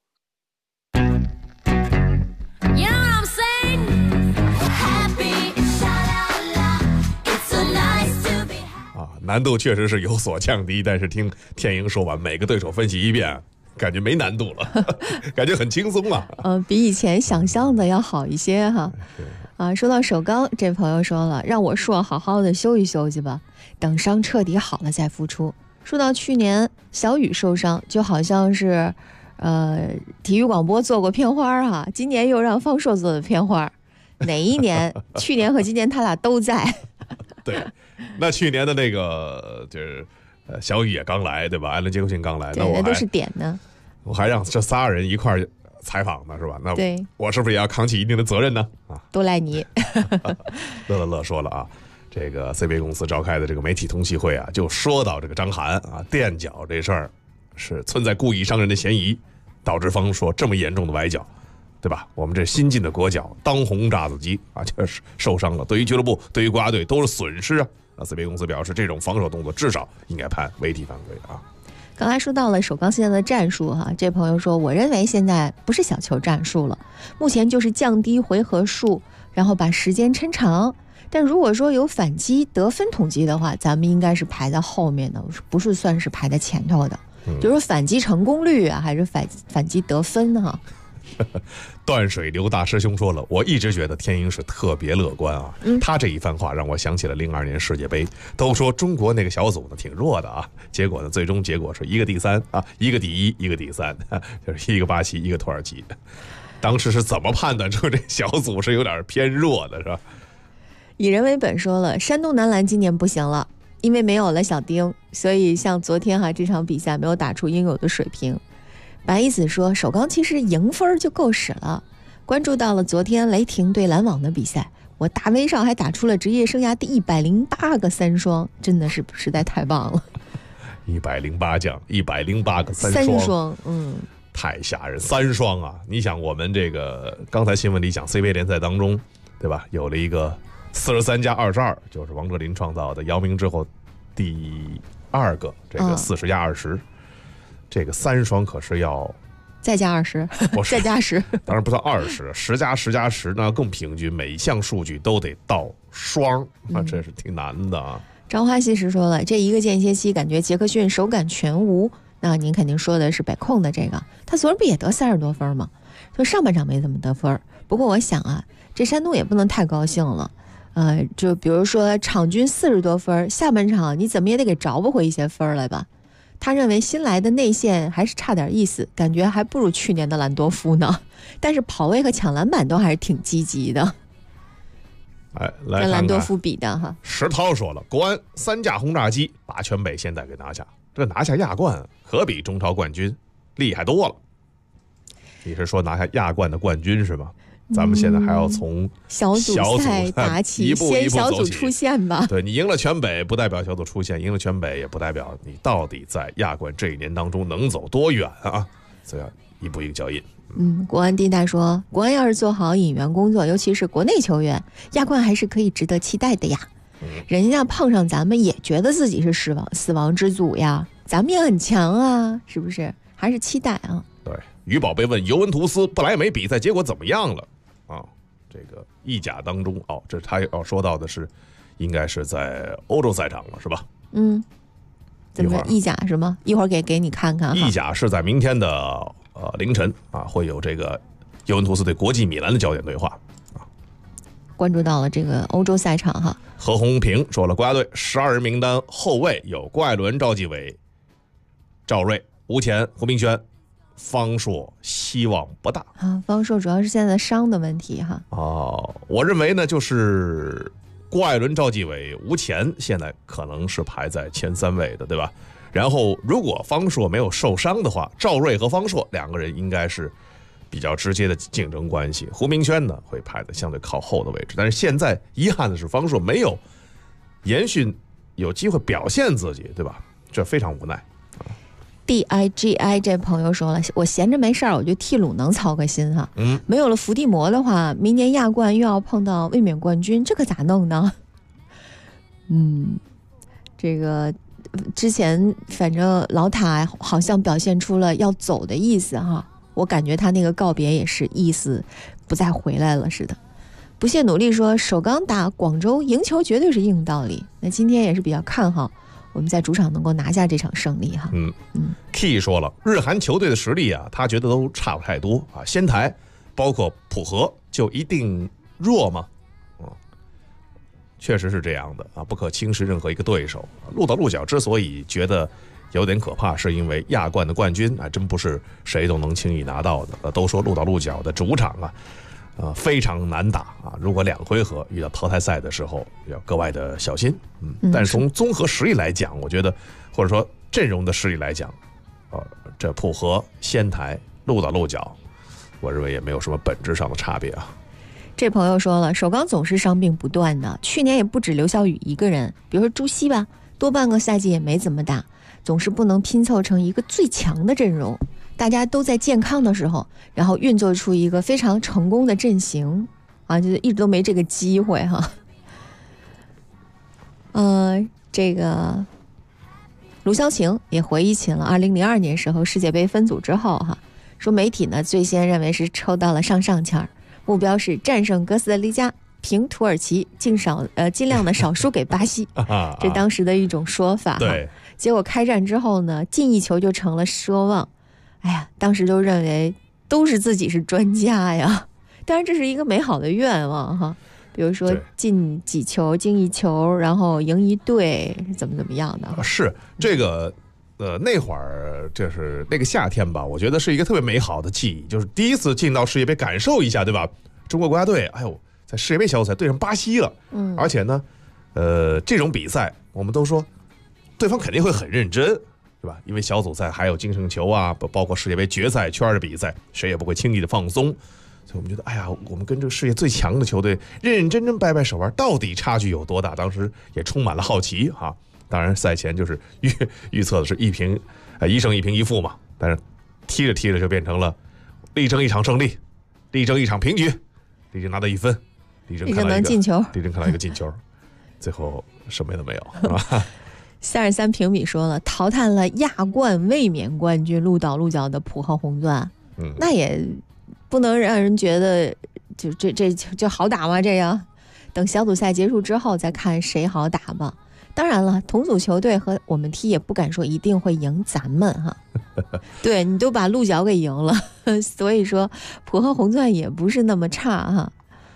S6: 难度确实是有所降低，但是听天莹说完每个对手分析一遍，感觉没难度了，感觉很轻松了。
S7: 比以前想象的要好一些哈。说到首钢，这朋友说了，让我硕好好的休息休息吧，等伤彻底好了再复出。说到去年小雨受伤，就好像是体育广播做过片花哈，今年又让方硕做的片花，哪一年？去年和今年他俩都在。
S6: 对，那去年的那个就是小雨也刚来，对吧？艾伦杰克逊刚来，
S7: 那都是点呢。
S6: 我还让这仨人一块采访呢，是吧？那
S7: 对，
S6: 我是不是也要扛起一定的责任呢？
S7: 都赖你。
S6: 乐说了啊，这个 CBA 公司召开的这个媒体通气会啊，就说到这个张涵啊垫脚这事儿是存在故意伤人的嫌疑，导致方硕这么严重的崴脚。对吧？我们这新进的国脚当红炸子鸡啊，就是受伤了，对于俱乐部、对于国家队都是损失啊。CBA 公司表示，这种防守动作至少应该判违体犯规啊。
S7: 刚才说到了首钢现在的战术哈，这朋友说，我认为现在不是小球战术了，目前就是降低回合数，然后把时间抻长。但如果说有反击得分统计的话，咱们应该是排在后面的，不是算是排在前头的。就是说反击成功率啊，还是反击得分哈。
S6: 断水流大师兄说了，我一直觉得天莹是特别乐观啊。他这一番话让我想起了02年世界杯，都说中国那个小组呢挺弱的啊，结果呢最终结果是一个第3啊，一个第1，一个第3，就是一个巴西，一个土耳其。当时是怎么判断出这小组是有点偏弱的，是吧？
S7: 以人为本说了，山东男篮今年不行了，因为没有了小丁，所以像昨天这场比赛没有打出应有的水平。白一子说，首钢其实赢分就够使了。关注到了昨天雷霆对篮网的比赛，我大威少还打出了职业生涯第108个3双，真的是实在太棒了。
S6: 108将，108个
S7: 3双，
S6: 太吓人，3双啊！你想，我们这个刚才新闻里讲 CBA 联赛当中，对吧？有了一个43+22，就是王哲林创造的姚明之后第2个这个40+20。这个3双可是要
S7: 再加20，再加10，
S6: 当然不算20，10+10+10呢更平均，每一项数据都得到双，那这是挺难的啊。
S7: 张花西时说了，这一个间歇期感觉杰克逊手感全无，那您肯定说的是北控的这个，他昨儿不也得30多分吗？就上半场没怎么得分，不过我想啊，这山东也不能太高兴了。就比如说场均40多分，下半场你怎么也得给找不回一些分来吧。 他认为新来的内线还是差点意思，感觉还不如去年的兰多夫呢。但是跑位和抢篮板都还是挺积极的。
S6: 来看看
S7: 跟兰多夫比的哈。
S6: 石涛说了，国安3架轰炸机把全北现代给拿下，这拿下亚冠可比中超冠军厉害多了。你是说拿下亚冠的冠军是吗？咱们现在还要从
S7: 小组赛打起，先小组出线吧。
S6: 对，你赢了全北不代表小组出线，赢了全北也不代表你到底在亚冠这一年当中能走多远啊，所以要一步一个脚印。
S7: 国安地带说，国安要是做好引援工作，尤其是国内球员，亚冠还是可以值得期待的呀。人家碰上咱们也觉得自己是死亡之组呀，咱们也很强啊，是不是？还是期待啊。
S6: 对，于宝贝问尤文图斯不莱梅比赛结果怎么样了啊？这个意甲当中这他要说到的是，应该是在欧洲赛场了，是吧？
S7: 怎么意甲是吗？一会儿给你看看。
S6: 意甲是在明天的凌晨会有这个尤文图斯对国际米兰的焦点对话啊。
S7: 关注到了这个欧洲赛场哈。
S6: 何鸿平说了，国家队12人名单后卫有郭艾伦、赵继伟、赵睿、吴前、胡明轩。方硕希望不大
S7: 方硕主要是现在伤的问题哈。
S6: 我认为呢，就是郭艾伦、赵继伟、吴前现在可能是排在前3位的，对吧？然后如果方硕没有受伤的话，赵睿和方硕2个人应该是比较直接的竞争关系。胡明轩呢会排在相对靠后的位置，但是现在遗憾的是方硕没有延续有机会表现自己，对吧？这非常无奈。
S7: DIGI 这朋友说了，我闲着没事儿，我就替鲁能操个心哈。没有了伏地魔的话，明年亚冠又要碰到卫冕冠军，这可咋弄呢？这个之前反正老塔好像表现出了要走的意思哈，我感觉他那个告别也是意思不再回来了似的。不懈努力说，首钢打广州赢球绝对是硬道理，那今天也是比较看好我们在主场能够拿下这场胜利哈。
S6: Key 说了，日韩球队的实力他觉得都差不太多仙台包括浦和就一定弱吗？确实是这样的不可轻视任何一个对手。鹿岛鹿角之所以觉得有点可怕，是因为亚冠的冠军真不是谁都能轻易拿到的。都说鹿岛鹿角的主场非常难打如果2回合遇到淘汰赛的时候要格外的小心。但是从综合实力来讲，我觉得或者说阵容的实力来讲这浦和、仙台、鹿岛鹿角，我认为也没有什么本质上的差别
S7: 这朋友说了，首钢总是伤病不断的，去年也不止刘晓宇一个人，比如说朱熹吧，多半个赛季也没怎么打，总是不能拼凑成一个最强的阵容。大家都在健康的时候，然后运作出一个非常成功的阵型就是一直都没这个机会哈。这个卢潇晴也回忆起了2002年时候世界杯分组之后说媒体呢最先认为是抽到了上签，目标是战胜哥斯达黎加，平土耳其，尽量的少输给巴西这当时的一种说法
S6: 对，
S7: 结果开战之后呢，进1球就成了奢望。当时就认为都是自己是专家呀，当然这是一个美好的愿望哈。比如说进几球，进1球，然后赢1队，怎么样的？
S6: 是这个那会儿就是那个夏天吧，我觉得是一个特别美好的记忆，就是第一次进到世界杯感受一下，对吧？中国国家队，在世界杯小组赛对上巴西了，而且呢，这种比赛我们都说对方肯定会很认真，对吧？因为小组赛还有净胜球包括世界杯决赛圈的比赛，谁也不会轻易的放松。所以我们觉得，我们跟这个世界最强的球队认认真真掰掰手腕，到底差距有多大？当时也充满了好奇当然赛前就是预测的是1胜1平1负嘛，但是踢着踢着就变成了力争1场胜利，力争1场平局，力争拿到1分，力争看到
S7: 进球，
S6: 力争看到一个进球，最后什么也都没有
S7: 33平米说了，淘汰了亚冠卫冕冠军鹿岛鹿角的浦和红钻，那也不能让人觉得就好打吗？这样等小组赛结束之后再看谁好打吧。当然了，同组球队和我们踢也不敢说一定会赢咱们对，你都把鹿角给赢了，所以说浦和红钻也不是那么差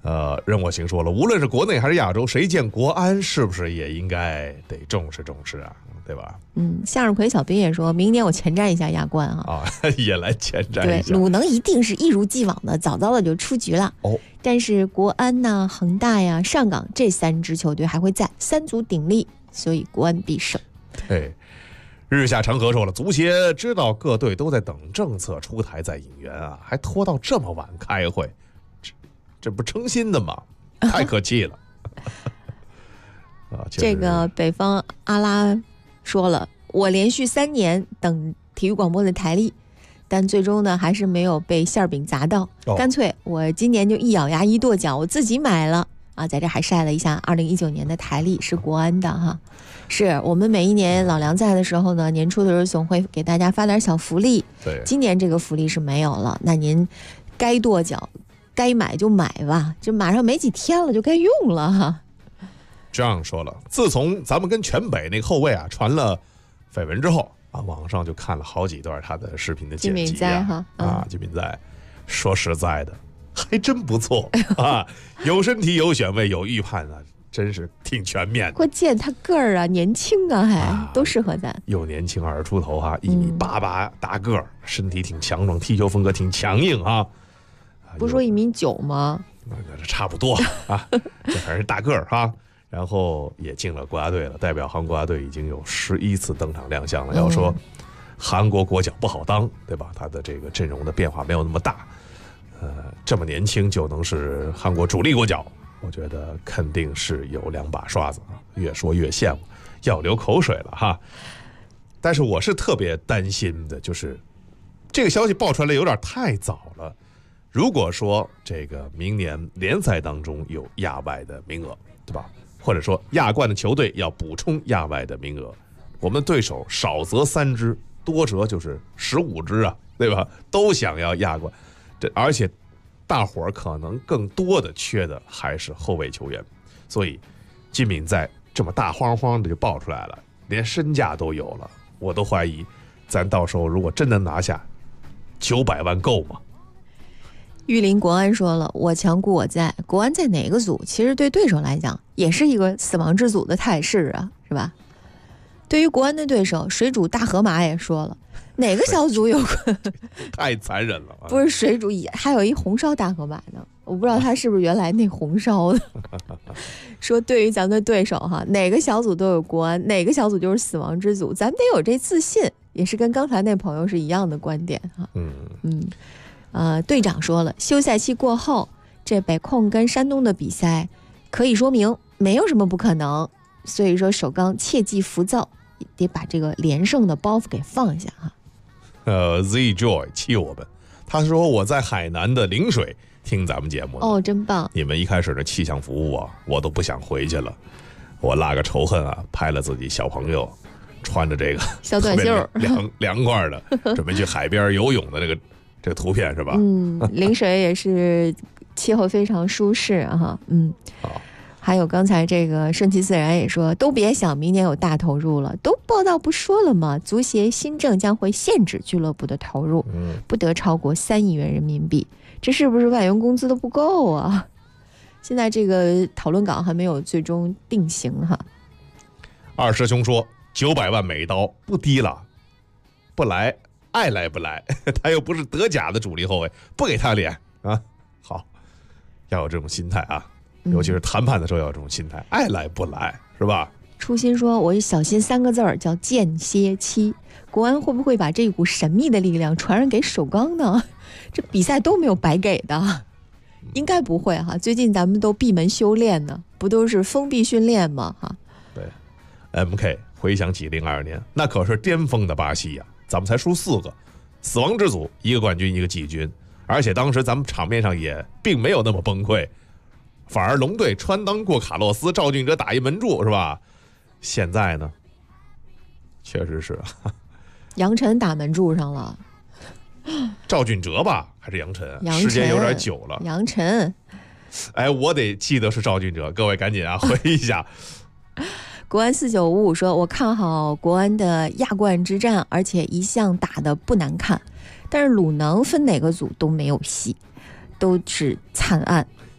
S6: 任我行说了，无论是国内还是亚洲，谁见国安是不是也应该得重视重视啊，对吧？
S7: 向日葵小兵也说明年我前瞻一下亚冠
S6: 也来前瞻一下。
S7: 对，鲁能一定是一如既往的早早的就出局了。但是国安呐、恒大呀、上港这3支球队还会在3足鼎立，所以国安必胜。
S6: 对，日下长河说了，足协知道各队都在等政策出台再引援啊，还拖到这么晚开会，这不诚心的吗？太可气了。
S7: 这个北方阿拉说了，我连续3年等体育广播的台历，但最终呢还是没有被馅饼砸到，干脆我今年就一咬牙一跺脚，我自己买了啊！在这还晒了一下2019年的台历，是国安的哈。是我们每一年老梁在的时候呢，年初的时候总会给大家发点小福利。
S6: 对，
S7: 今年这个福利是没有了，那您该跺脚该买就买吧，就马上没几天了就该用了哈。
S6: 这样说了，自从咱们跟全北那个后卫啊传了绯闻之后啊，网上就看了好几段他的视频的剪辑金敏在说实在的还真不错啊，有身体有选位有预判啊，真是挺全面的。
S7: 关键他个儿啊年轻啊，还都适合咱。
S6: 又年轻20出头哈，1.88米大个儿，身体挺强壮，踢球风格挺强硬啊。
S7: 不是说1.9米吗？
S6: 那差不多啊，这还是大个儿哈。然后也进了国家队了，代表韩国国家队已经有11次登场亮相了。要说韩国国脚不好当，对吧？他的这个阵容的变化没有那么大，这么年轻就能是韩国主力国脚，我觉得肯定是有2把刷子啊。越说越羡慕，要流口水了哈。但是我是特别担心的，就是这个消息爆出来有点太早了。如果说这个明年联赛当中有亚外的名额，对吧？或者说亚冠的球队要补充亚外的名额，我们的对手少则3支，多则就是15支啊，对吧？都想要亚冠，而且大伙儿可能更多的缺的还是后卫球员，所以金敏在这么大慌慌的就爆出来了，连身价都有了，我都怀疑咱到时候如果真能拿下900万够吗？
S7: 玉林国安说了，我强故我在，国安在哪个组其实对对手来讲也是一个死亡之组的态势啊，是吧？对于国安的对手水煮大河马也说了，哪个小组有
S6: 太残忍了，
S7: 不是水煮，还有一红烧大河马呢，我不知道他是不是原来那红烧的。说对于咱们的对手哈，哪个小组都有国安，哪个小组就是死亡之组，咱们得有这自信，也是跟刚才那朋友是一样的观点哈。队长说了，休赛期过后，这北控跟山东的比赛可以说明没有什么不可能，所以说首钢切忌浮躁，得把这个连胜的包袱给放下哈。
S6: Z Joy 气我们，他说我在海南的陵水听咱们节目
S7: 哦，真棒！
S6: 你们一开始的气象服务啊，我都不想回去了，我拉个仇恨啊，拍了自己小朋友穿着这个
S7: 小短袖
S6: 凉快的，准备去海边游泳的这个图片是吧？
S7: 陵水也是气候非常舒适哈。还有刚才这个顺其自然也说，都别想明年有大投入了，都报道不说了吗？足协新政将会限制俱乐部的投入，不得超过3亿元人民币。这是不是外援工资都不够啊？现在这个讨论稿还没有最终定型哈。
S6: 二师兄说900万美刀不低了，不来爱来不来，他又不是德甲的主力后卫，不给他脸啊！好，要有这种心态啊，尤其是谈判的时候要有这种心态，爱来不来是吧？
S7: 初心说，我小心3个字儿叫间歇期，国安会不会把这股神秘的力量传染给首钢呢？这比赛都没有白给的，应该不会哈。最近咱们都闭门修炼呢，不都是封闭训练吗？哈，
S6: 对。MK 回想起02年，那可是巅峰的巴西呀，咱们才输4个，死亡之组，1个冠军，1个季军，而且当时咱们场面上也并没有那么崩溃，反而龙队穿裆过卡洛斯，赵俊哲打一门柱是吧？现在呢，确实是
S7: 杨晨打门柱上了。
S6: 赵俊哲吧，还是杨晨？
S7: 时
S6: 间有点久了。
S7: 杨晨，
S6: 哎，我得记得是赵俊哲，各位赶紧啊，回忆一下。
S7: 国安4955说，我看好国安的亚冠之战，而且一向打得不难看，但是鲁能分哪个组都没有戏，都是惨案。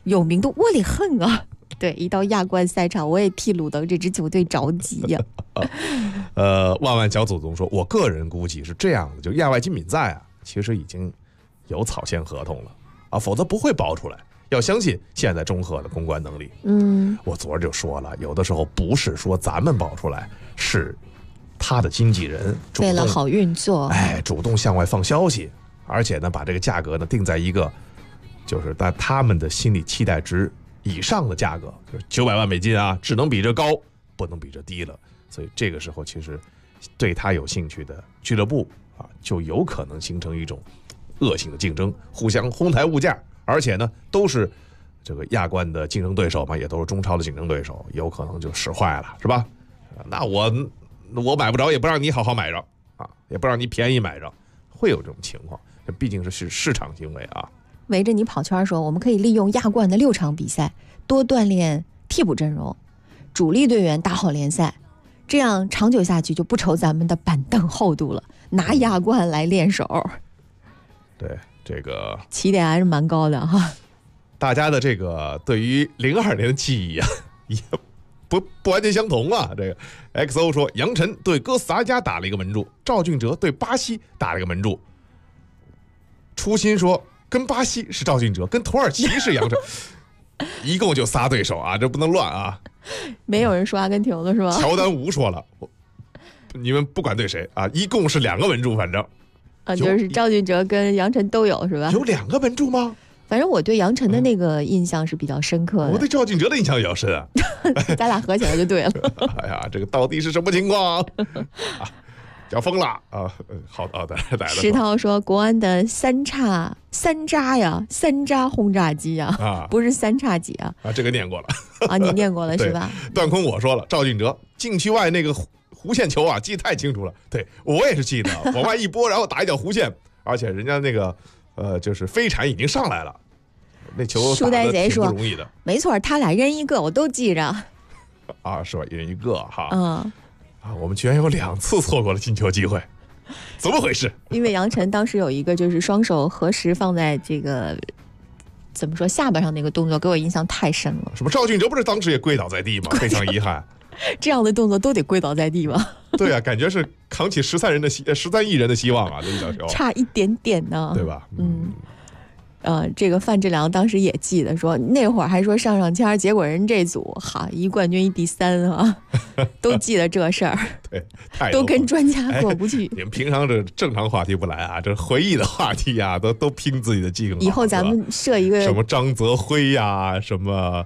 S7: 有名的窝里横啊。对，一到亚冠赛场，我也替鲁能这支球队着急呀。
S6: 万万小祖宗说，我个人估计是这样的，就亚外金比赛啊，其实已经有草签合同了啊，否则不会爆出来。要相信现在中赫的公关能力。我昨儿就说了，有的时候不是说咱们爆出来，是他的经纪人
S7: 为了好运作，
S6: 主动向外放消息，而且呢，把这个价格呢定在一个就是在他们的心理期待值以上的价格，就是900万美金啊，只能比这高，不能比这低了。所以这个时候，其实对他有兴趣的俱乐部啊，就有可能形成一种恶性的竞争，互相哄抬物价，而且呢，都是这个亚冠的竞争对手嘛，也都是中超的竞争对手，有可能就使坏了，是吧？那我买不着，也不让你好好买着啊，也不让你便宜买着，会有这种情况。这毕竟是市场行为啊。
S7: 围着你跑圈说，我们可以利用亚冠的6场比赛多锻炼替补阵容，主力队员打好联赛，这样长久下去就不愁咱们的板凳厚度了，拿亚冠来练手。
S6: 对，这个
S7: 起点还是蛮高的哈。
S6: 大家的这个对于02年的记忆啊，也不完全相同啊。这个 XO 说，杨晨对哥斯达加打了一个门柱，赵俊哲对巴西打了一个门柱。初心说，跟巴西是赵俊哲，跟土耳其是杨晨，一共就仨对手啊，这不能乱啊。
S7: 没有人说阿根廷了是吧？
S6: 乔丹吴说了，你们不管对谁啊，一共是2个门柱，反正
S7: 就是赵俊哲跟杨晨都有是吧？
S6: 有2个门柱吗？
S7: 反正我对杨晨的那个印象是比较深刻的。
S6: 我对赵俊哲的印象也比较深啊。
S7: 咱俩合起来就对了。
S6: 哎呀，这个到底是什么情况啊？要疯了啊！好的，
S7: 石涛说，国安的三叉轰炸机啊，不是3叉戟啊。
S6: 这个念过了
S7: 啊，你念过了是吧？
S6: 段坤我说了，赵俊哲禁区外那个弧线球啊，记得太清楚了。对，我也是记得，往外一拨，然后打一脚弧线，而且人家那个就是飞铲已经上来了，那球打得挺不容易的。
S7: 没错，他俩一人一个，我都记着。
S6: 啊，是吧？一人一个哈。我们居然有2次错过了进球机会，怎么回事？
S7: 因为杨晨当时有一个就是双手合十放在这个怎么说下巴上那个动作，给我印象太深了。
S6: 什么赵俊哲不是当时也跪倒在地吗？非常遗憾。
S7: 这样的动作都得跪倒在地吗？
S6: 对啊，感觉是扛起13亿人的希望啊！这一脚球
S7: 差一点点呢，
S6: 对吧？
S7: 这个范志良当时也记得说，那会儿还说上签，结果人这组好1冠军1第3啊，都记得这事儿。
S6: 对，
S7: 都跟专家过不去。
S6: 你们平常这正常话题不来啊，这回忆的话题啊，都拼自己的技能。
S7: 以后咱们设一个
S6: 什么张泽辉呀，什么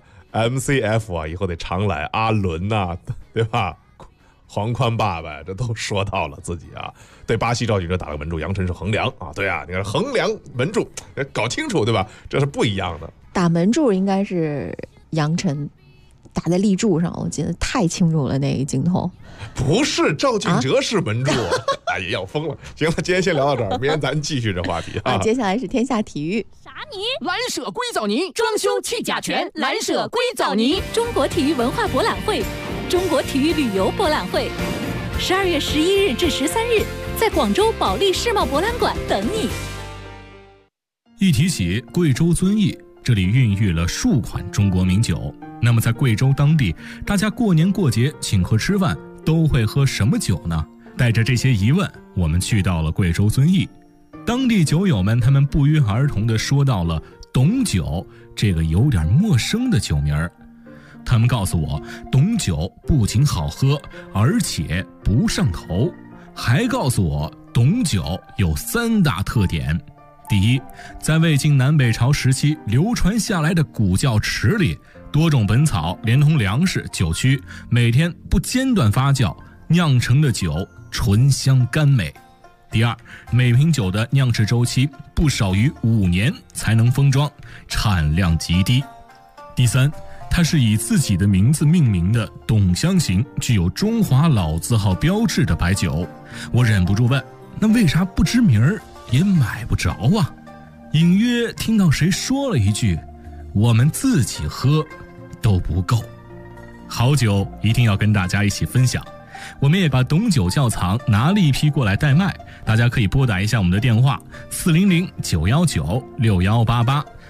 S6: MCF 啊，以后得常来。阿伦呐，对吧？黄宽爸爸这都说到了自己啊。对巴西赵俊哲打了个门柱，杨晨是横梁啊。对啊，你看横梁门柱，搞清楚对吧？这是不一样的。
S7: 打门柱应该是杨晨打在立柱上，我记得太清楚了那个镜头。
S6: 不是，赵俊哲是门柱。哎呀，要疯了。行了，今天先聊到这儿，明天咱继续这话题啊。
S7: 接下来是天下体育。
S16: 啥泥？蓝舍硅藻泥装修去甲醛，蓝舍硅藻泥。
S15: 中国体育文化博览会，中国体育旅游博览会，12月11日至13日，在广州保利世贸博览馆等你。
S17: 一提起贵州遵义，这里孕育了数款中国名酒。那么在贵州当地，大家过年过节请客吃饭都会喝什么酒呢？带着这些疑问，我们去到了贵州遵义。当地酒友们他们不约而同地说到了董酒这个有点陌生的酒名儿。他们告诉我，董酒不仅好喝，而且不上头，还告诉我董酒有3大特点。第一，在魏晋南北朝时期流传下来的古窖池里，多种本草连同粮食、酒曲，每天不间断发酵酿成的酒醇香甘美。第二，每瓶酒的酿制周期不少于5年才能封装，产量极低。第三，它是以自己的名字命名的董香型，具有中华老字号标志的白酒。我忍不住问，那为啥不知名儿也买不着啊？隐约听到谁说了一句，我们自己喝都不够。好酒一定要跟大家一起分享，我们也把董酒窖藏拿了一批过来代卖，大家可以拨打一下我们的电话400-919-6188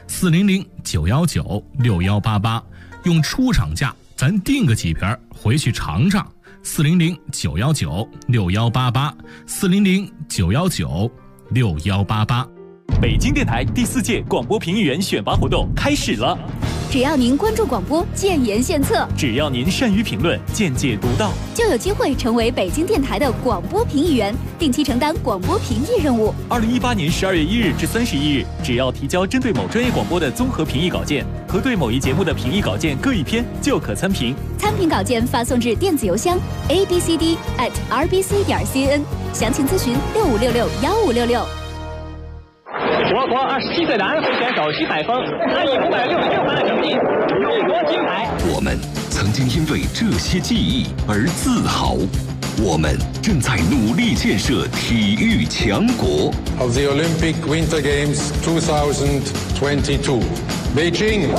S17: 400-919-6188，用出厂价咱订个几瓶回去尝尝。400-919-6188，400-919-6188。
S4: 北京电台第4届广播评议员选拔活动开始了。
S5: 只要您关注广播，建言献策；
S4: 只要您善于评论，见解独到，
S5: 就有机会成为北京电台的广播评议员，定期承担广播评议任务。
S4: 2018年12月1日至31日，只要提交针对某专业广播的综合评议稿件和对某一节目的评议稿件各1篇，就可参评。
S5: 参评稿件发送至电子邮箱 abcd@rbc.cn， 详情咨询65661566。
S8: 我国27岁男会选手徐海峰，他以566分的成绩勇夺金牌。
S24: 我们曾经因为这些记忆而自豪，我们正在努力建设体育强国。
S9: Of the Olympic Winter Games 2022, Beijing。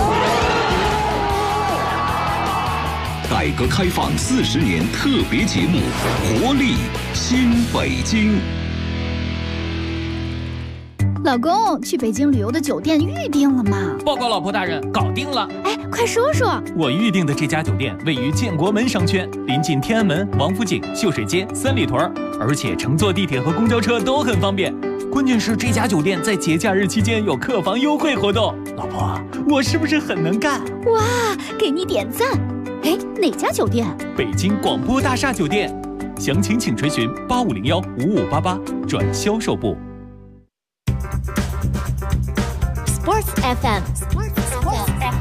S24: 改革开放40年特别节目，活力新北京。
S5: 老公，去北京旅游的酒店预定了吗？
S22: 报告老婆大人，搞定了。
S5: 哎，快说说。
S4: 我预定的这家酒店位于建国门商圈，临近天安门、王府井、秀水街、三里屯，而且乘坐地铁和公交车都很方便。关键是这家酒店在节假日期间有客房优惠活动。老婆，我是不是很能干？
S5: 哇，给你点赞。哎，哪家酒店？
S4: 北京广播大厦酒店。详情请垂询85015588转销售部。
S5: Sports FM。